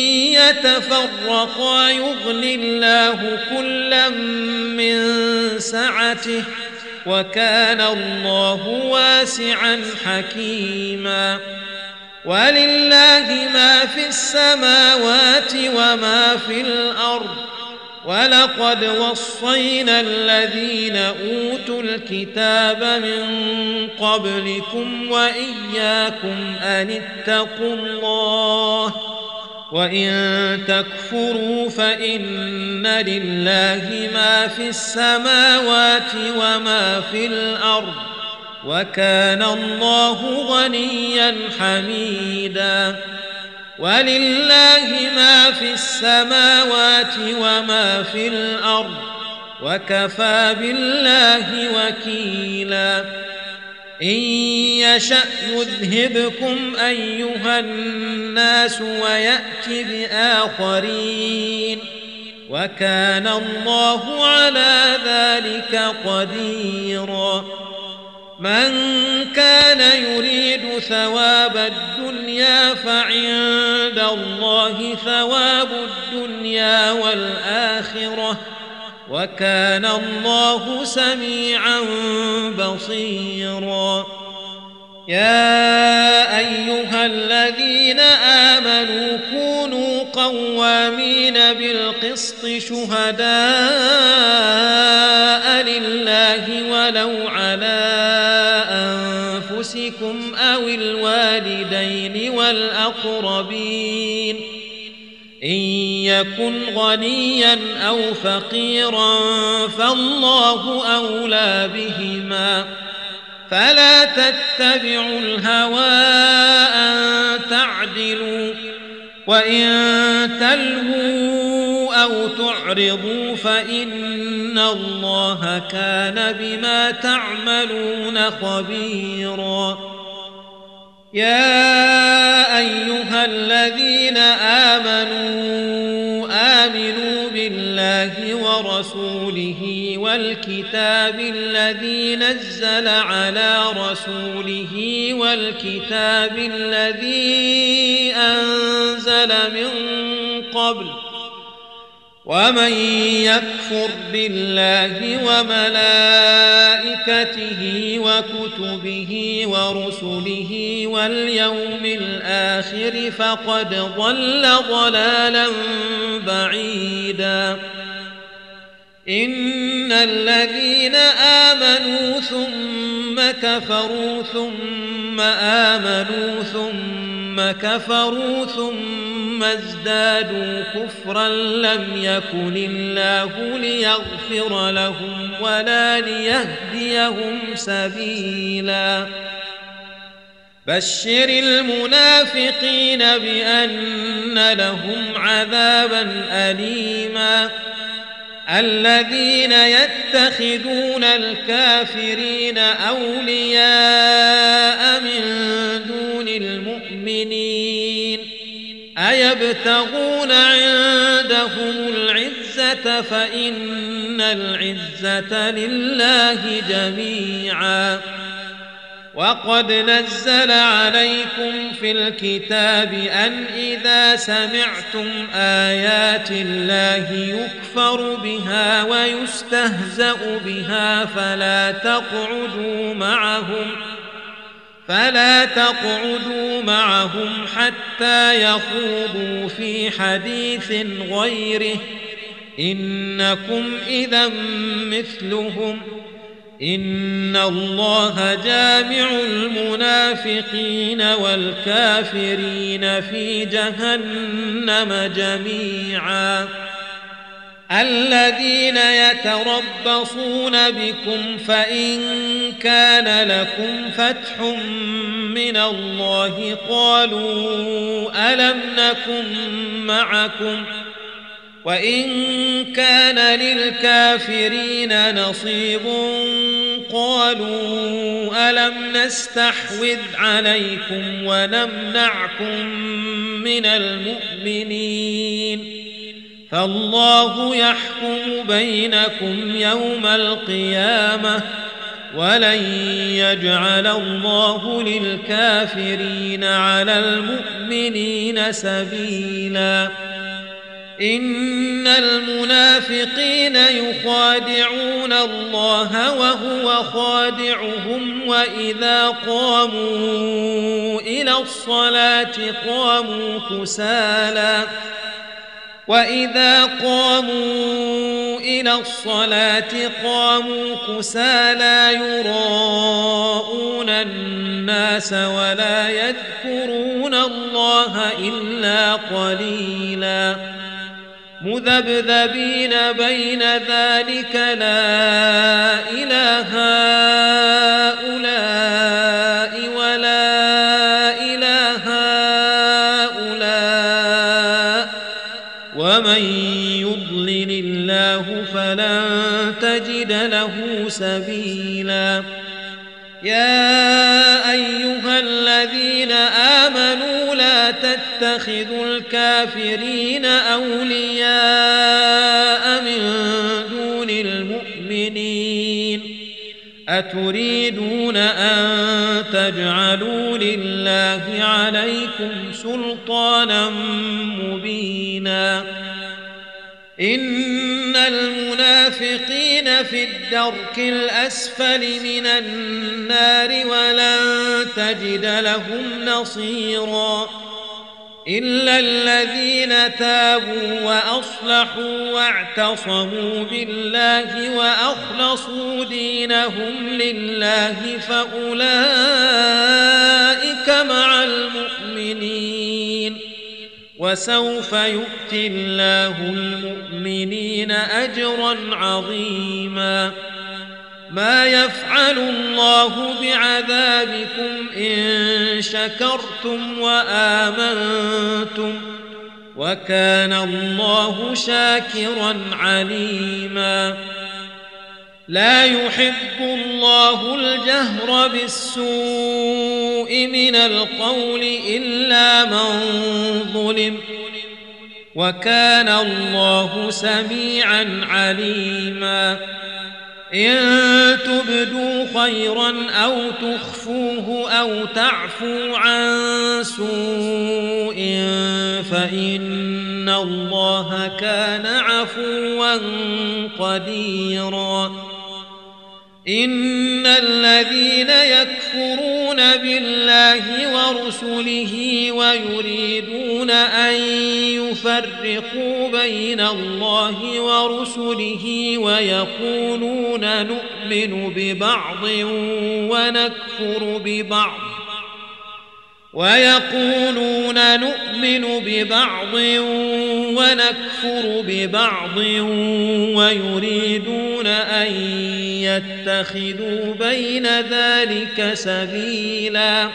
يتفرقا يغن الله كلا من سعته وكان الله واسعا حكيما. ولله ما في السماوات وما في الأرض ولقد وصينا الذين أوتوا الكتاب من قبلكم وإياكم أن اتقوا الله وإن تكفروا فإن لله ما في السماوات وما في الأرض وكان الله غنيا حميدا. ولله ما في السماوات وما في الأرض وكفى بالله وكيلا. إن يشأ يذهبكم أيها الناس ويأت بآخرين وكان الله على ذلك قديرا. من كان يريد ثواب الدنيا فعند الله ثواب الدنيا والآخرة وكان الله سميعا بصيرا. يا أيها الذين آمنوا كونوا قوامين بالقسط شهداء لله ولو على أنفسكم أو الوالدين والأقربين إن يكن غنيا أو فقيرا فالله أولى بهما فلا تتبعوا الهوى أن تعدلوا وإن تلهوا أو تعرضوا فإن الله كان بما تعملون خبيرا. يا أيها الذين آمنوا آمنوا بالله ورسوله والكتاب الذي نزل على رسوله والكتاب الذي أنزل من قبل ومن يكفر بالله وملائكته وكتبه ورسله واليوم الآخر فقد ضل ضلالا بعيدا. إن الذين آمنوا ثم كفروا ثم آمنوا ثم كفروا ثم ازدادوا كفرا لم يكن الله ليغفر لهم ولا ليهديهم سبيلا. بشر المنافقين بأن لهم عذابا أليما. الذين يتخذون الكافرين أولياء من دون المؤمنين أيبتغون عندهم العزة العزة فإن العزة لله جميعا. وقد نزل عليكم في الكتاب أن إذا سمعتم آيات الله يكفر بها ويستهزأ بها فلا تقعدوا معهم فلا تقعدوا معهم حتى يخوضوا في حديث غيره إنكم إذا مثلهم إن الله جامع المنافقين والكافرين في جهنم جميعا. الذين يتربصون بكم فإن كان لكم فتح من الله قالوا ألم نكن معكم وإن كان للكافرين نصيب قالوا ألم نستحوذ عليكم ونمنعكم من المؤمنين فالله يحكم بينكم يوم القيامة ولن يجعل الله للكافرين على المؤمنين سبيلا. إن المنافقين يخادعون الله وهو خادعهم وإذا قاموا إلى الصلاة قاموا كسالى وإذا قاموا إلى الصلاة قاموا كسالى يراءون الناس ولا يذكرون الله إلا قليلا مذبذبين بين ذلك لا إله هؤلاء ولا إله هؤلاء ومن يضلل الله فلن تجد له سبيلا. يا أيها الذين آمنوا لا تتخذوا الكافرين أولياء من دون المؤمنين أتريدون أن تجعلوا لله عليكم سلطانا مبينا. إن المنافقين في الدرك الأسفل من النار ولن تجد لهم نصيرا إلا الذين تابوا وأصلحوا واعتصموا بالله وأخلصوا دينهم لله فأولئك مع المؤمنين وسوف يؤتي الله المؤمنين أجرا عظيما. ما يفعل الله بعذابكم إن شكرتم وآمنتم وكان الله شاكرا عليما. لا يحب الله الجهر بالسوء من القول إلا من ظلم وكان الله سميعا عليما. إن تبدوا خيرا أو تخفوه أو تعفوا عن سوء فإن الله كان عفوا قديرا. إن الذين يكفرون بالله ورسله ويريدون أن يفرقوا بين الله ورسله ويقولون نؤمن ببعض ونكفر ببعض ويقولون نؤمن ببعض ونكفر ببعض ويريدون أن يتخذوا بين ذلك سبيلا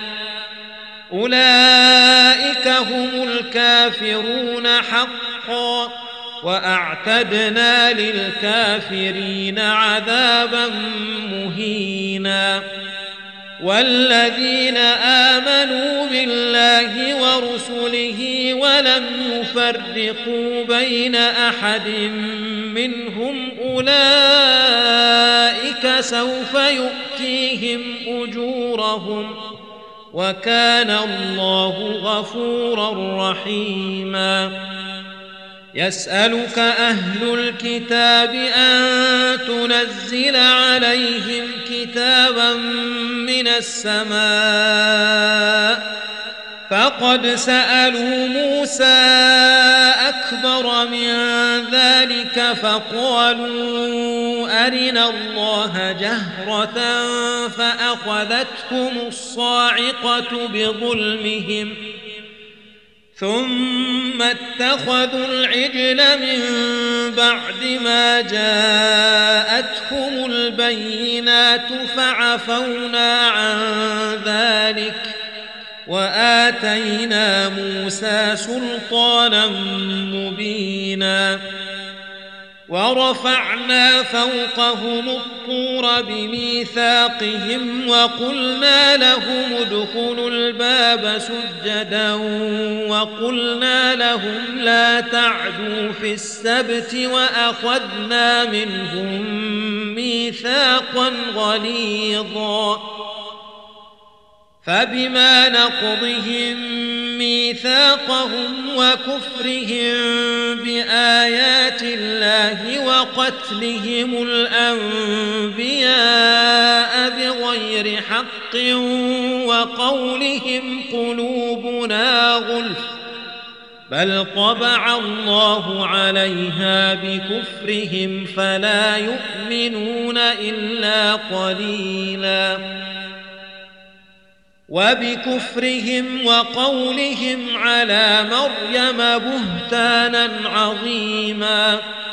أولئك هم الكافرون حقا وأعتدنا للكافرين عذابا مهينا. والذين آمنوا بالله ورسله ولم يفرقوا تفرقوا بين أحد منهم أولئك سوف يؤتيهم أجورهم وكان الله غفورا رحيما يسألك أهل الكتاب أن تنزل عليهم كتابا من السماء فقد سألوا موسى أكبر من ذلك فقالوا أرنا الله جهرة فأخذتهم الصاعقة بظلمهم ثم اتخذوا العجل من بعد ما جاءتهم البينات فعفونا عن ذلك وآتينا موسى سلطانا مبينا ورفعنا فوقهم الطور بميثاقهم وقلنا لهم ادخلوا الباب سجدا وقلنا لهم لا تعدوا في السبت وأخذنا منهم ميثاقا غليظا فبما نقضهم ميثاقهم وكفرهم بآيات الله وقتلهم الأنبياء بغير حق وقولهم قلوبنا غلف بل طبع الله عليها بكفرهم فلا يؤمنون إلا قليلا وبكفرهم وقولهم على مريم بهتانا عظيما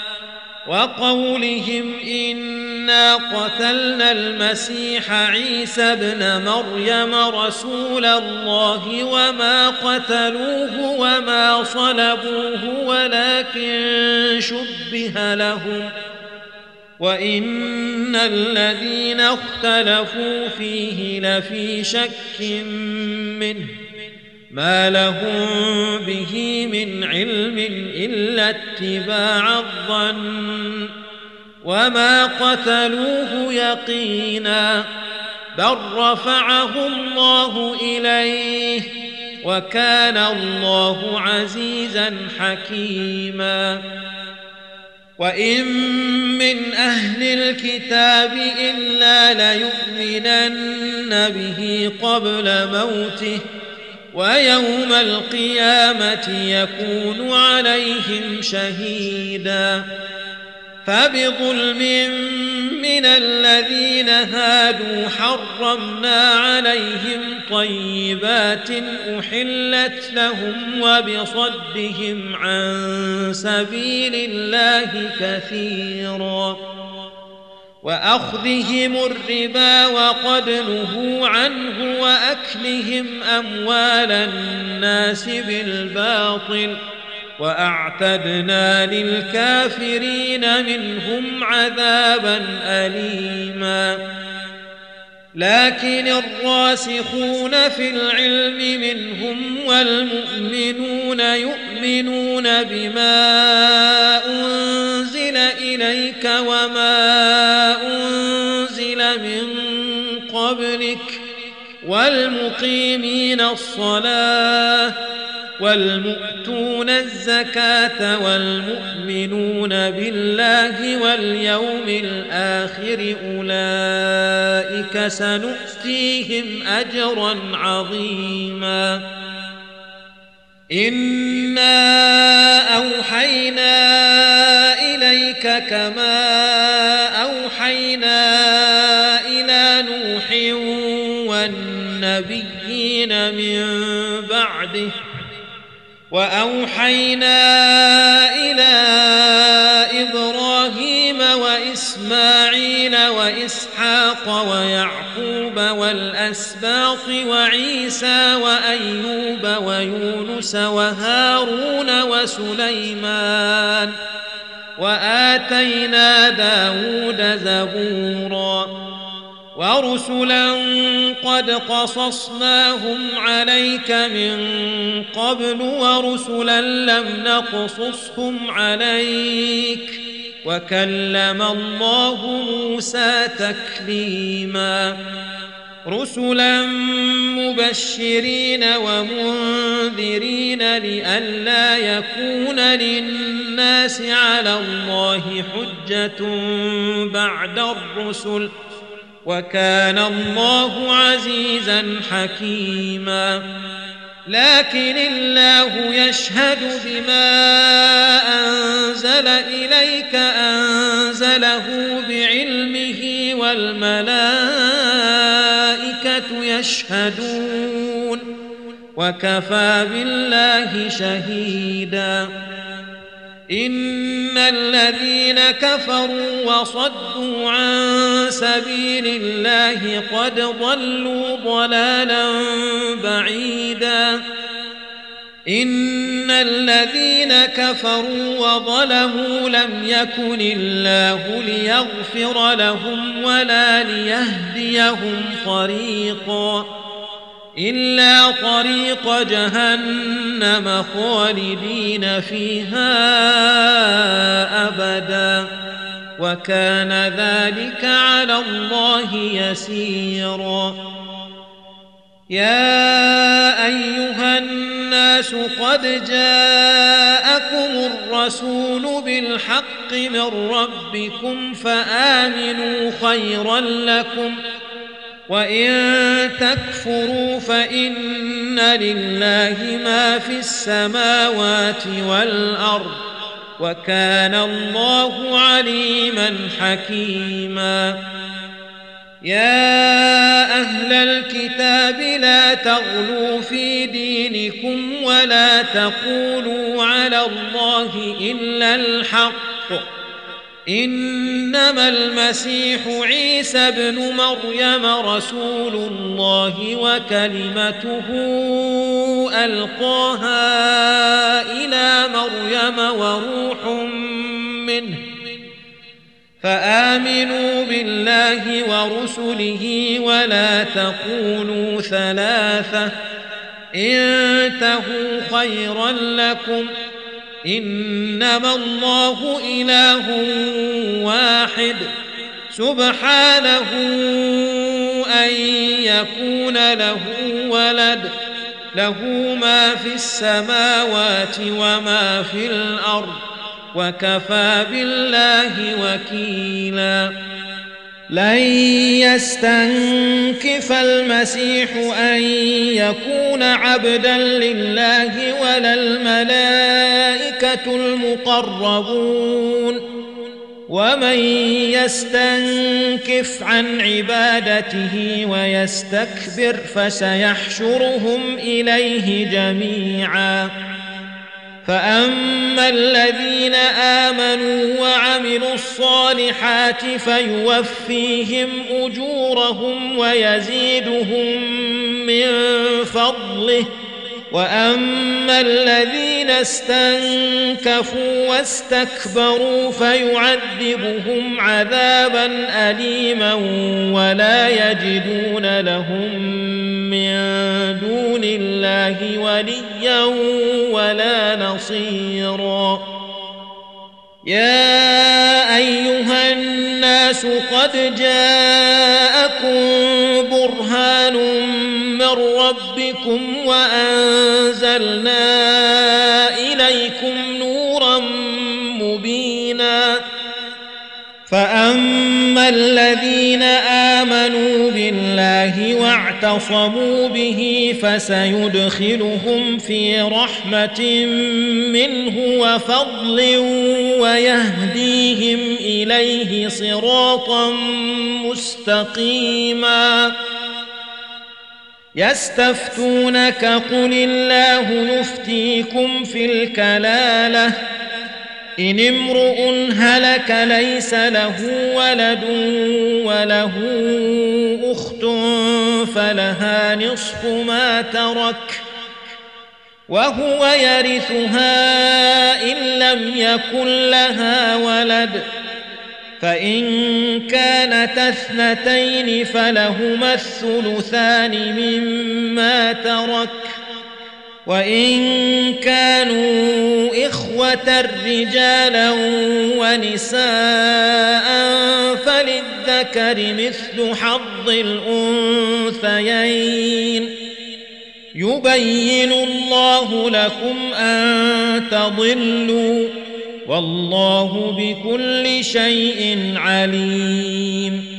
وقولهم إنا قتلنا المسيح عيسى ابن مريم رسول الله وما قتلوه وما صلبوه ولكن شبه لهم وإن الذين اختلفوا فيه لفي شك منه ما لهم به من علم إلا اتباع الظن وما قتلوه يقينا بل رفعه الله إليه وكان الله عزيزا حكيما وإن من أهل الكتاب إلا ليؤمنن به قبل موته ويوم القيامة يكون عليهم شهيدا فبظلم من الذين هادوا حرمنا عليهم طيبات أحلت لهم وبصدهم عن سبيل الله كثيرا وأخذهم الربا وقد نهوا عنه وأكلهم أموال الناس بالباطل وأعتدنا للكافرين منهم عذابا أليما لكن الراسخون في العلم منهم والمؤمنون يؤمنون بما أنزل إليك وما أنزل من قبلك والمقيمين الصلاة والمؤتون الزكاة والمؤمنون بالله واليوم الآخر أولئك سنؤتيهم أجرا عظيما إنا أوحينا إليك كما أوحينا إلى نوح والنبيين من بعده وأوحينا إلى إبراهيم وإسماعيل وإسحاق ويعقوب والأسباط وعيسى وأيوب ويونس وهارون وسليمان وآتينا داود زبورا ورسلا قد قصصناهم عليك من قبل ورسلا لم نقصصهم عليك وكلم الله موسى تكليما رسلا مبشرين ومنذرين لئلا يكون للناس على الله حجة بعد الرسل وكان الله عزيزا حكيما لكن الله يشهد بما أنزل إليك أنزله بعلمه والملائكة يشهدون وكفى بالله شهيدا إن الذين كفروا وصدوا عن سبيل الله قد ضلوا ضلالا بعيدا إن الذين كفروا وظلموا لم يكن الله ليغفر لهم ولا ليهديهم طريقا إلا طريق جهنم خالدين فيها أبدا وكان ذلك على الله يسيرا يا أيها الناس قد جاءكم الرسول بالحق من ربكم فآمنوا خيرا لكم وإن تكفروا فإن لله ما في السماوات والأرض وكان الله عليما حكيما يا أهل الكتاب لا تغلوا في دينكم ولا تقولوا على الله إلا الحق إنما المسيح عيسى ابن مريم رسول الله وكلمته ألقاها إلى مريم وروح منه فآمنوا بالله ورسله ولا تقولوا ثلاثة انتهوا خيرا لكم إنما الله إله واحد سبحانه أن يكون له ولد له ما في السماوات وما في الأرض وكفى بالله وكيلا لن يستنكف المسيح أن يكون عبدا لله ولا الملائكة المقربون ومن يستنكف عن عبادته ويستكبر فسيحشرهم إليه جميعا فأما الذين آمنوا وعملوا الصالحات فيوفيهم أجورهم ويزيدهم من فضله وأما الذين استنكفوا واستكبروا فيعذبهم عذابا أليما ولا يجدون لهم من دون الله وليا ولا نصيرا يا أيها الناس قد جاءكم برهان من ربكم وأنزلنا إليكم نورا مبينا فأما الذين آمنوا بالله واعتصموا به فسيدخلهم في رحمة منه وفضل ويهديهم إليه صراطا مستقيما يستفتونك قل الله يفتيكم في الكلالة إن امرؤ هلك ليس له ولد وله أخت فلها نصف ما ترك وهو يرثها إن لم يكن لها ولد فإن كانت اثنتين فلهما الثلثان مما ترك وإن كانوا إخوة رجالا ونساء فللذكر مثل حظ الأنثيين يبين الله لكم أن تضلوا والله بكل شيء عليم.